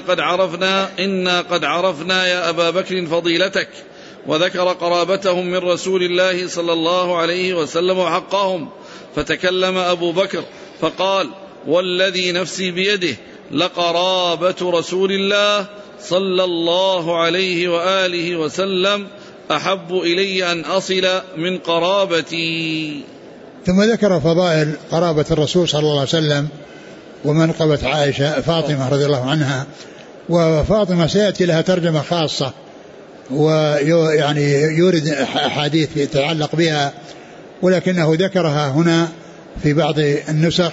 قد عرفنا يا أبا بكر فضيلتك، وذكر قرابتهم من رسول الله صلى الله عليه وسلم وحقهم. فتكلم أبو بكر فقال: والذي نفسي بيده لقرابة رسول الله صلى الله عليه وآله وسلم أحب إلي أن أصل من قرابتي. ثم ذكر فضائل قرابة الرسول صلى الله عليه وسلم ومنقبة عائشة فاطمة رضي الله عنها. وفاطمة سيأتي لها ترجمة خاصة، ويعني يورد أحاديث يتعلق بها، ولكنه ذكرها هنا في بعض النسخ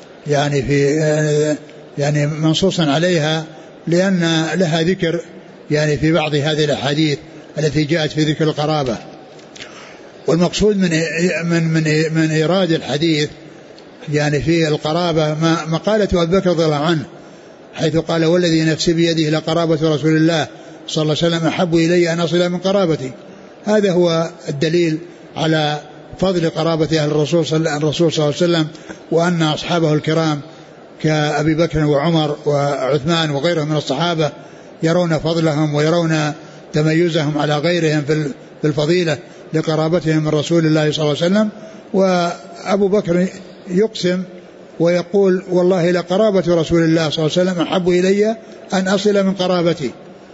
يعني منصوصا عليها، لأن لها ذكر يعني في بعض هذه الأحاديث التي جاءت في ذكر القرابة. والمقصود من إيراد الحديث يعني في القرابة ما قالت أبو بكر رضي الله عنه، حيث قال: والذي نفسي بيده لقرابة رسول الله صلى الله عليه وسلم أحب إلي أن أصل من قرابتي. هذا هو الدليل على فضل قرابة أهل الرسول صلى الله عليه وسلم، وأن أصحابه الكرام كأبي بكر وعمر وعثمان وغيرهم من الصحابة يرون فضلهم ويرون تميزهم على غيرهم في الفضيلة لقرابتهم من رسول الله صلى الله عليه وسلم. وأبو بكر يقسم ويقول: والله لقرابة رسول الله صلى الله عليه وسلم أحب إلي أن أصل من قرابتي.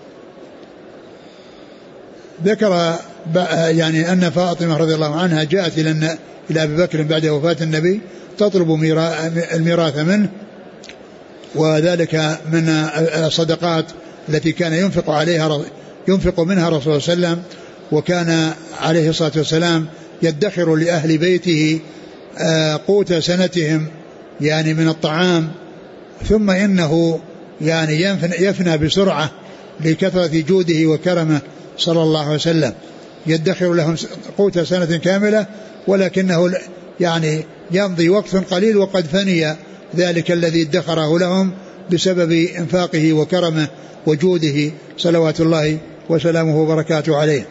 ذكر يعني أن فاطمة رضي الله عنها جاءت إلى أبي بكر بعد وفاة النبي تطلب الميراث منه، وذلك من الصدقات التي كان ينفق منها رسول صلى الله عليه وسلم. وكان عليه الصلاة والسلام يدخر لأهل بيته قوت سنتهم يعني من الطعام، ثم إنه يعني يفنى بسرعة لكثرة جوده وكرمه صلى الله عليه وسلم، يدخر لهم قوت سنة كاملة، ولكنه يعني يمضي وقت قليل وقد فني ذلك الذي ادخره لهم بسبب انفاقه وكرمه وجوده صلوات الله وسلامه وبركاته عليه.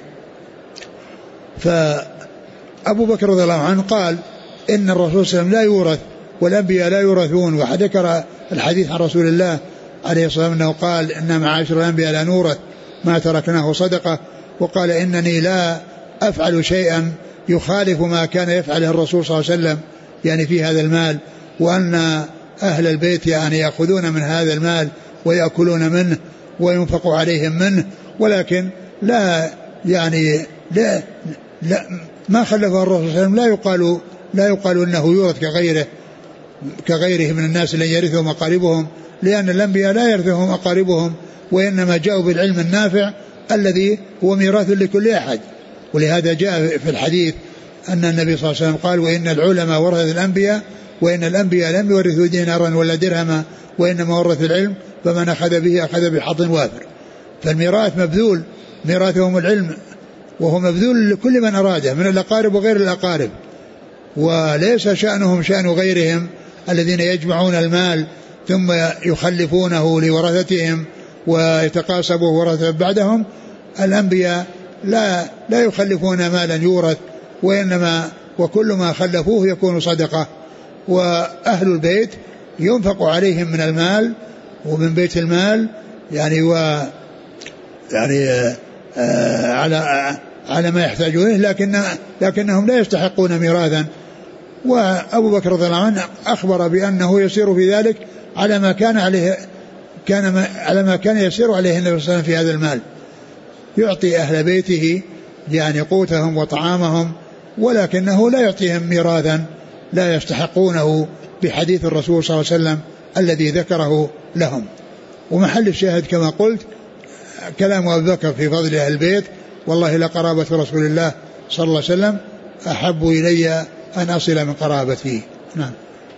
فأبو بكر رضي الله عنه قال إن الرسول صلى الله عليه وسلم لا يورث والأنبياء لا يورثون، وذكر الحديث عن رسول الله عليه الصلاة والسلام أنه قال إن معاشر الأنبياء لا نورث ما تركناه صدقة، وقال إنني لا أفعل شيئا يخالف ما كان يفعله الرسول صلى الله عليه وسلم يعني في هذا المال، وأن أهل البيت يعني يأخذون من هذا المال ويأكلون منه وينفق عليهم منه، ولكن لا يعني لا ما خلفه الرسول صلى الله عليه وسلم لا يقال إنه يورث كغيره من الناس الذين يرثهم أقاربهم، لأن الأنبياء لا يرثهم أقاربهم، وإنما جاءوا بالعلم النافع الذي هو ميراث لكل أحد. ولهذا جاء في الحديث أن النبي صلى الله عليه وسلم قال وإن العلماء ورثة الأنبياء وإن الأنبياء لم يورثوا دينارا ولا درهما وإنما ورث العلم فمن أخذ به أخذ بحظ وافر. فالميراث مبذول، ميراثهم العلم، وهو مبذول لكل من أراده من الأقارب وغير الأقارب، وليس شأنهم شأن غيرهم الذين يجمعون المال ثم يخلفونه لورثتهم ويتقاسبوا ورثة بعدهم. الأنبياء لا يخلفون مالا يورث، وإنما وكل ما خلفوه يكون صدقة. وأهل البيت ينفق عليهم من المال ومن بيت المال يعني على ما يحتاجون، لكنهم لا يستحقون ميراثا. وأبو بكر رضي الله عنه أخبر بأنه يسير في ذلك على ما كان يسير عليه النبي صلى الله عليه وسلم في هذا المال، يعطي أهل بيته يعني قوتهم وطعامهم، ولكنه لا يعطيهم ميراثا لا يستحقونه بحديث الرسول صلى الله عليه وسلم الذي ذكره لهم. ومحل الشاهد كما قلت كلام أبي بكر في فضل أهل البيت، والله لقرابة رسول الله صلى الله عليه وسلم أحب إلي أن أصل من قرابتي. نعم.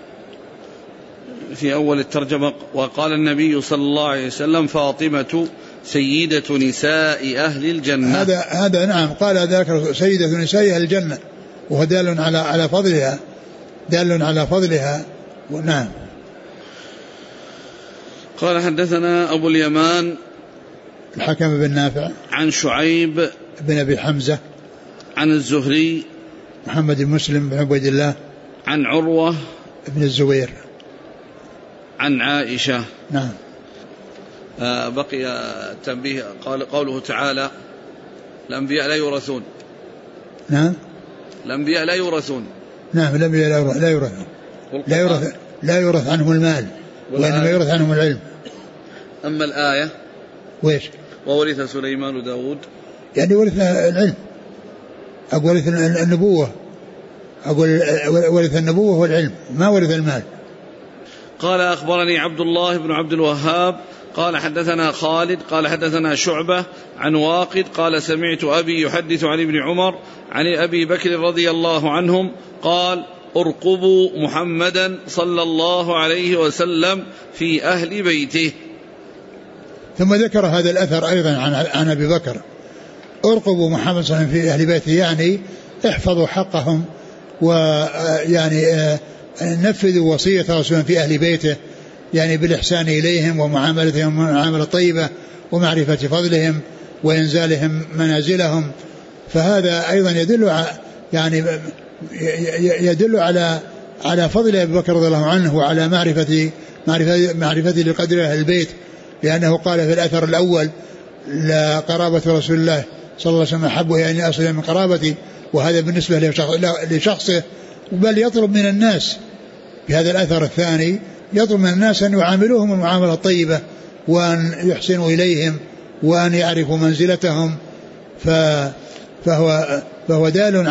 في أول الترجمة وقال النبي صلى الله عليه وسلم فاطمة سيدة نساء أهل الجنة. هذا نعم قال ذاك سيدة نساء أهل الجنة، وهو دال على فضلها نعم. قال حدثنا أبو اليمان الحكم بن نافع عن شعيب بن أبي حمزة عن الزهري محمد بن مسلم بن عبيد الله عن عروة بن الزبير عن عائشة. نعم. بقي تنبيه قوله تعالى الأنبياء لا يورثون. نعم. الأنبياء لا يورثون. نعم الأنبياء لا يورث عنهم المال، وإنما يورث عنهم العلم. أما الآية ويش وورث سليمان داود يعني ورث العلم، أقول ورث النبوة، أقول ورث النبوة والعلم ما ورث المال. قال أخبرني عبد الله بن عبد الوهاب قال حدثنا خالد قال حدثنا شعبة عن واقد قال سمعت أبي يحدث عن ابن عمر عن أبي بكر رضي الله عنهم قال ارقبوا محمدا صلى الله عليه وسلم في أهل بيته. ثم ذكر هذا الأثر أيضا عن أبي بكر ارقبوا محمد صلى الله عليه وسلم في أهل بيته، يعني احفظوا حقهم ويعني نفذوا وصية رسولهم في أهل بيته، يعني بالإحسان إليهم ومعاملتهم معاملة طيبة ومعرفة فضلهم وإنزالهم منازلهم. فهذا أيضا يدل على فضل أبي بكر رضي الله عنه وعلى معرفة لقدر أهل البيت، لأنه قال في الأثر الأول لا قرابة رسول الله صلى الله عليه وسلم أحب أن أصل من قرابتي، وهذا بالنسبة لشخصه، بل يطلب من الناس في هذا الأثر الثاني يطلب من الناس أن يعاملوهم المعاملة الطيبة وأن يحسنوا إليهم وأن يعرفوا منزلتهم. فهو دال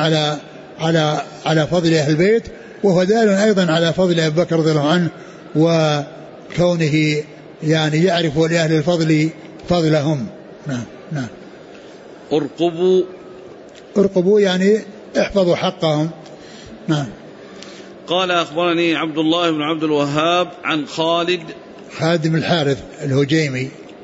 على فضل أهل البيت، وهو دال أيضا على فضل أبي بكر رضي الله عنه كونه يعني يعرف لأهل الفضل فضلهم. نعم نعم. ارقبوا يعني احفظوا حقهم. نعم. قال أخبرني عبد الله بن عبد الوهاب عن خالد بن الحارث الهجيمي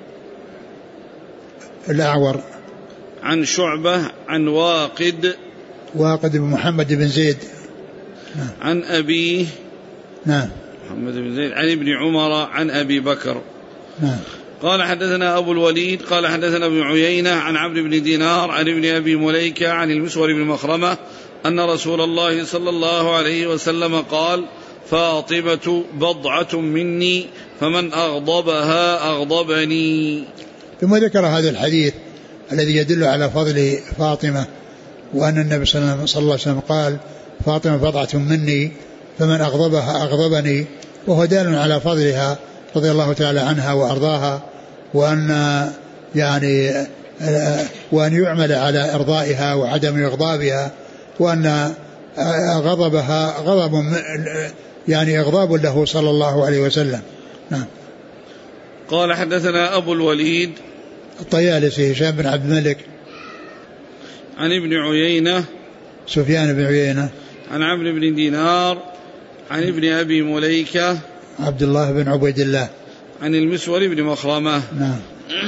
الأعور، عن شعبة عن واقد بن محمد بن زيد. نعم. عن أبيه نعم محمد بن زيد عن ابن عمر عن أبي بكر. نعم. قال حدثنا أبو الوليد قال حدثنا ابن عيينة عن عمرو بن دينار عن ابن أبي مليكة عن المسور بن مخرمة أن رسول الله صلى الله عليه وسلم قال فاطمة بضعة مني فمن أغضبها أغضبني. ثم ذكر هذا الحديث الذي يدل على فضل فاطمة، وأن النبي صلى الله عليه وسلم قال فاطمة بضعة مني فمن أغضبها أغضبني، وهو دال على فضلها رضي الله تعالى عنها وأرضاها، وأن يعمل على إرضائها وعدم إغضابها، وأن غضبها إغضاب له صلى الله عليه وسلم. نعم. قال حدثنا أبو الوليد الطيالسي هشام بن عبد الملك، عن ابن عيينة سفيان بن عيينة، عن عمرو بن دينار عن ابن أبي مليكة عبد الله بن عبيد الله، عن المسور بن مخرمة. نعم.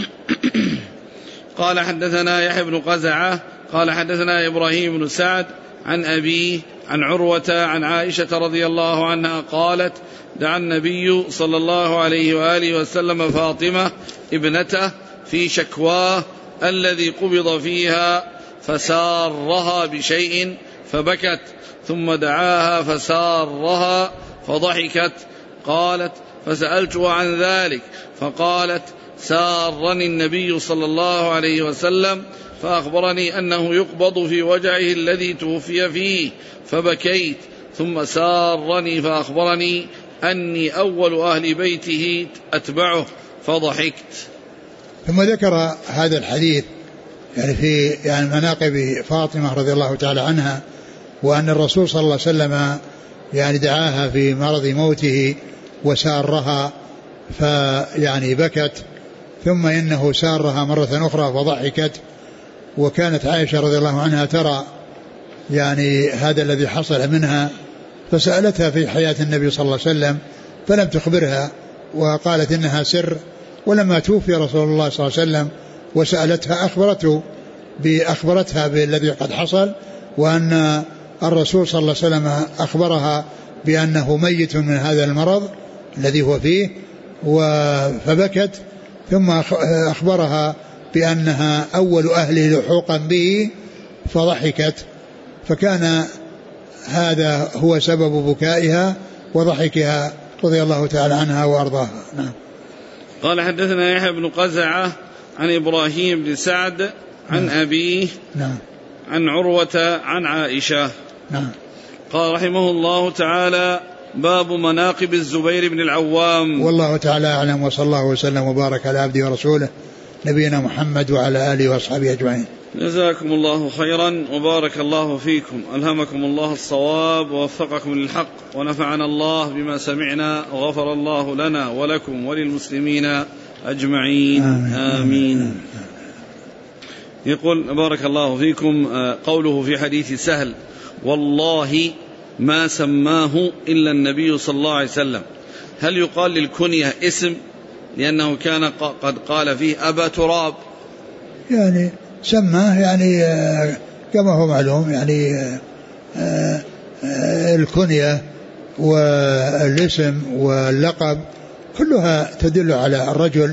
قال حدثنا يحيى بن قزعة قال حدثنا إبراهيم بن سعد عن أبيه عن عروة عن عائشة رضي الله عنها قالت دعا النبي صلى الله عليه وآله وسلم فاطمة ابنته في شكواه الذي قبض فيها فسارها بشيء فبكت، ثم دعاها فسارها فضحكت. قالت فسألته عن ذلك فقالت سارني النبي صلى الله عليه وسلم فأخبرني أنه يقبض في وجعه الذي توفي فيه فبكيت، ثم سارني فأخبرني أني أول أهل بيته أتبعه فضحكت. ثم ذكر هذا الحديث في مناقب فاطمة رضي الله تعالى عنها، وأن الرسول صلى الله عليه وسلم دعاها في مرض موته وسارها بكت، ثم إنه سارها مرة أخرى فضحكت. وكانت عائشة رضي الله عنها ترى هذا الذي حصل منها، فسألتها في حياة النبي صلى الله عليه وسلم فلم تخبرها، وقالت إنها سر. ولما توفي رسول الله صلى الله عليه وسلم وسألتها أخبرتها بالذي قد حصل، وأن الرسول صلى الله عليه وسلم أخبرها بأنه ميت من هذا المرض الذي هو فيه، فبكت. ثم أخبرها بأنها أول أهله لحوقا به فضحكت، فكان هذا هو سبب بكائها وضحكها رضي الله تعالى عنها وأرضاها. نعم. قال حدثنا يحيى بن قزعة عن إبراهيم بن سعد عن أبيه نعم. عن عروة عن عائشة. نعم. قال رحمه الله تعالى باب مناقب الزبير بن العوام. والله تعالى أعلم، وصلى الله وسلم وبارك على عبده ورسوله نبينا محمد وعلى آله وأصحابه أجمعين. جزاكم الله خيرا وبارك الله فيكم، ألهمكم الله الصواب ووفقكم للحق، ونفعنا الله بما سمعنا، وغفر الله لنا ولكم وللمسلمين أجمعين. آمين. يقول بارك الله فيكم قوله في حديث سهل والله ما سماه إلا النبي صلى الله عليه وسلم، هل يقال للكنية اسم لأنه كان قد قال فيه أبا تراب؟ سماه كما هو معلوم الكنية والاسم واللقب كلها تدل على الرجل،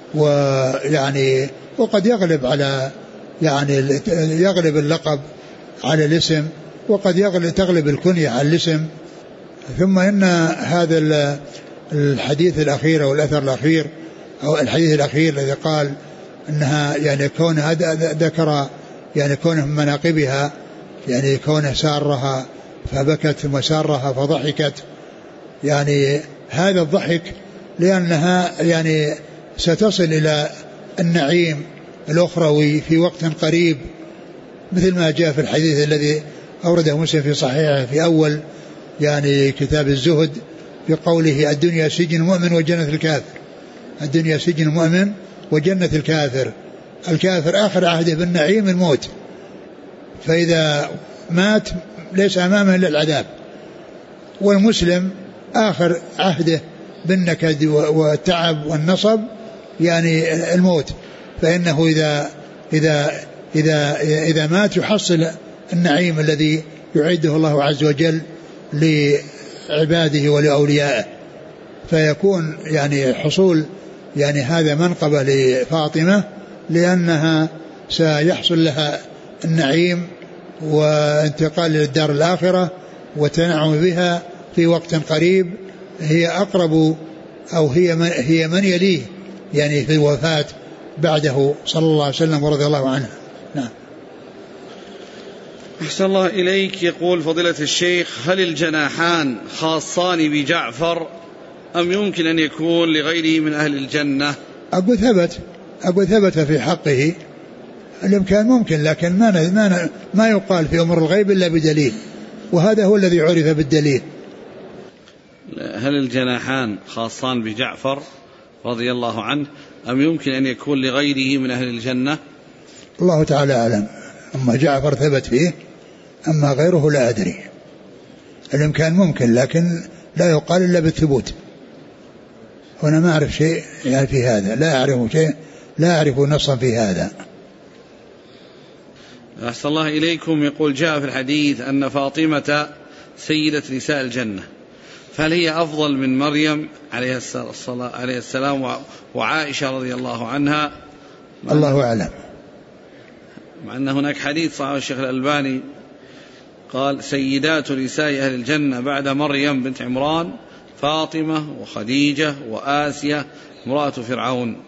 وقد يغلب على يغلب اللقب على الاسم، وقد تغلب الكنية على الاسم. ثم إن هذا الحديث الأخير أو الأثر الأخير أو الحديث الأخير الذي قال أنها كونها ذكر كونه من مناقبها كونه سارها فبكت ثم سارها فضحكت، هذا الضحك لأنها ستصل إلى النعيم الأخروي في وقت قريب، مثل ما جاء في الحديث الذي أورده مسلم في صحيحه في أول كتاب الزهد، بقوله الدنيا سجن المؤمن وجنة الكافر. الدنيا سجن المؤمن وجنة الكافر. الكافر آخر عهده بالنعيم الموت، فإذا مات ليس أمامه إلا العذاب، والمسلم آخر عهده بالنكد والتعب والنصب يعني الموت، فإنه إذا مات يحصل النعيم الذي يعده الله عز وجل لعباده ولأوليائه، فيكون يعني حصول يعني هذا منقبة لفاطمة، لأنها سيحصل لها النعيم وانتقال للدار الآخرة وتنعم بها في وقت قريب. هي أقرب أو هي من يليه يعني في الوفاة بعده صلى الله عليه وسلم ورضي الله عنه. نعم. أحسن الله إليك. يقول فضيلة الشيخ: هل الجناحان خاصان بجعفر أم يمكن أن يكون لغيره من أهل الجنة؟ أقول ثبت في حقه الإمكان ممكن، لكن ما يقال في أمر الغيب إلا بدليل، وهذا هو الذي عرف بالدليل. هل الجناحان خاصان بجعفر رضي الله عنه أم يمكن أن يكون لغيره من أهل الجنة؟ الله تعالى أعلم. أما جعفر ثبت فيه، أما غيره لا أدري. الإمكان ممكن لكن لا يقال إلا بالثبوت، وأنا ما أعرف شيء يعني في هذا، لا أعرف نصا في هذا. أحسن الله إليكم. يقول: جاء في الحديث أن فاطمة سيدة نساء الجنة، فهل هي أفضل من مريم عليه السلام وعائشة رضي الله عنها؟ الله أعلم. مع أن هناك حديث صححه الشيخ الألباني قال: سيدات نساء أهل الجنة بعد مريم بنت عمران فاطمة وخديجة وآسية امرأة فرعون.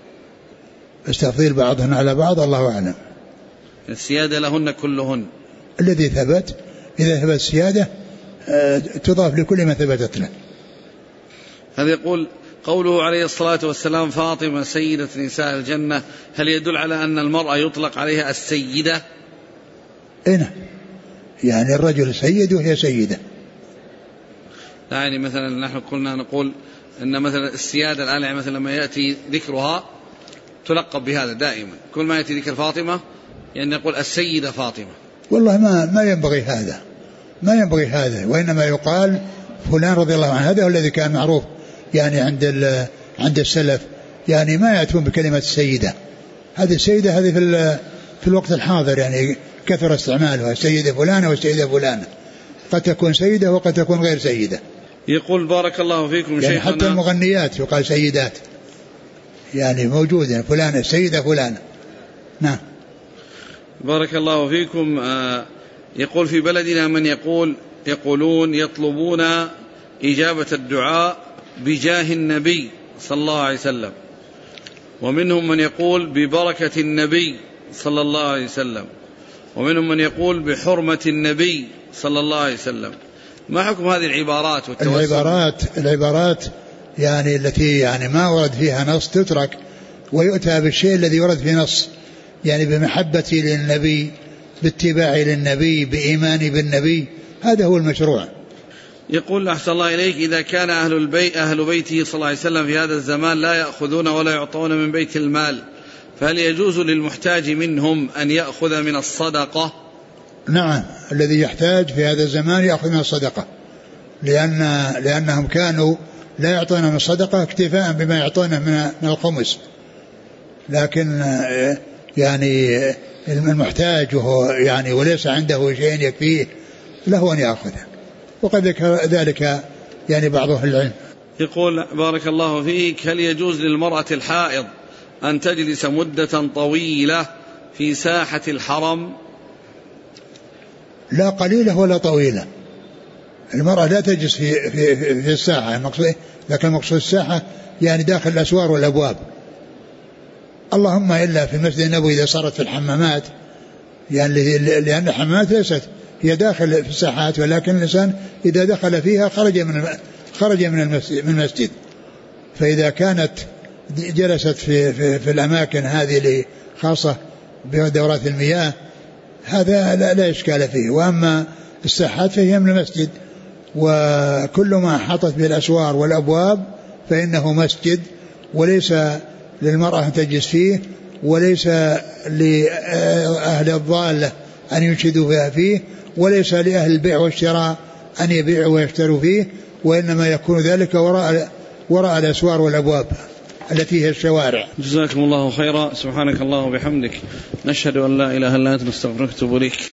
استفضيل بعضهن على بعض، الله أعلم. السيادة لهن كلهن. الذي ثبت، إذا ثبت السيادة تضاف لكل ما ثبتت له. هذا يقول: قوله عليه الصلاة والسلام فاطمة سيدة نساء الجنة، هل يدل على أن المرأة يطلق عليها السيدة؟ إنه يعني الرجل سيد وهي سيدة. يعني مثلا نحن كنا نقول أن مثلا السيادة الآن يعني مثلا لما يأتي ذكرها تلقب بهذا دائما، كل ما يأتي ذكر فاطمة يعني نقول السيدة فاطمة. والله ما ينبغي هذا، ما ينبغي هذا، وإنما يقال فلان رضي الله عنه. هذا هو الذي كان معروف يعني عند السلف، يعني ما يأتون بكلمة السيدة. هذه السيدة هذه في الوقت الحاضر يعني كثر استعمالها، سيدة فلانة وسيدة فلانة، قد تكون سيدة وقد تكون غير سيدة. يقول: بارك الله فيكم يعني شيخنا. حتى المغنيات يقال سيدات، يعني موجودة فلانة سيدة فلانة. نعم. بارك الله فيكم. يقول: في بلدنا من يقولون يطلبون إجابة الدعاء بجاه النبي صلى الله عليه وسلم، ومنهم من يقول ببركة النبي صلى الله عليه وسلم، ومنهم من يقول بحرمة النبي صلى الله عليه وسلم. ما حكم هذه العبارات والتوسل؟ العبارات يعني التي يعني ما ورد فيها نص تترك، ويؤتى بالشيء الذي ورد في نص، يعني بمحبتي للنبي، باتباعي للنبي، بإيماني بالنبي، هذا هو المشروع. يقول: أحسن الله إليك، إذا كان أهل بيته صلى الله عليه وسلم في هذا الزمان لا يأخذون ولا يعطون من بيت المال، فهل يجوز للمحتاج منهم أن يأخذ من الصدقة؟ نعم، الذي يحتاج في هذا الزمان يأخذ من الصدقة، لأنهم كانوا لا يعطون من الصدقة اكتفاء بما يعطونه من الخمس، لكن يعني المحتاج وهو يعني وليس عنده شيء يكفيه له أن يأخذه، وقد ذكر ذلك يعني بعض أهل العلم. يقول: بارك الله فيك، هل يجوز للمرأة الحائض أن تجلس مدة طويلة في ساحة الحرم؟ لا قليلة ولا طويلة. المرأة لا تجلس في الساحة، لكن المقصود الساحة يعني داخل الأسوار والأبواب، اللهم إلا في المسجد النبوي إذا صارت في الحمامات، يعني لأن الحمامات ليست هي داخل في الساحات، ولكن الإنسان إذا دخل فيها خرج من المسجد. فإذا كانت جلست في الأماكن هذه خاصة بدورات المياه هذا لا إشكال فيه، وأما الساحات فهي من المسجد، وكل ما حطت به الأسوار والأبواب فإنه مسجد، وليس للمرأة أن تجلس فيه، وليس لأهل الضالة أن ينشدوا فيه، وليس لأهل البيع والشراء أن يبيعوا ويشتروا فيه، وإنما يكون ذلك وراء الأسوار والأبواب التي هي الشوارع. جزاكم الله خيرا. سبحانك الله وبحمدك، نشهد أن لا إله إلا أنت، نستغفرك ونتوب إليك.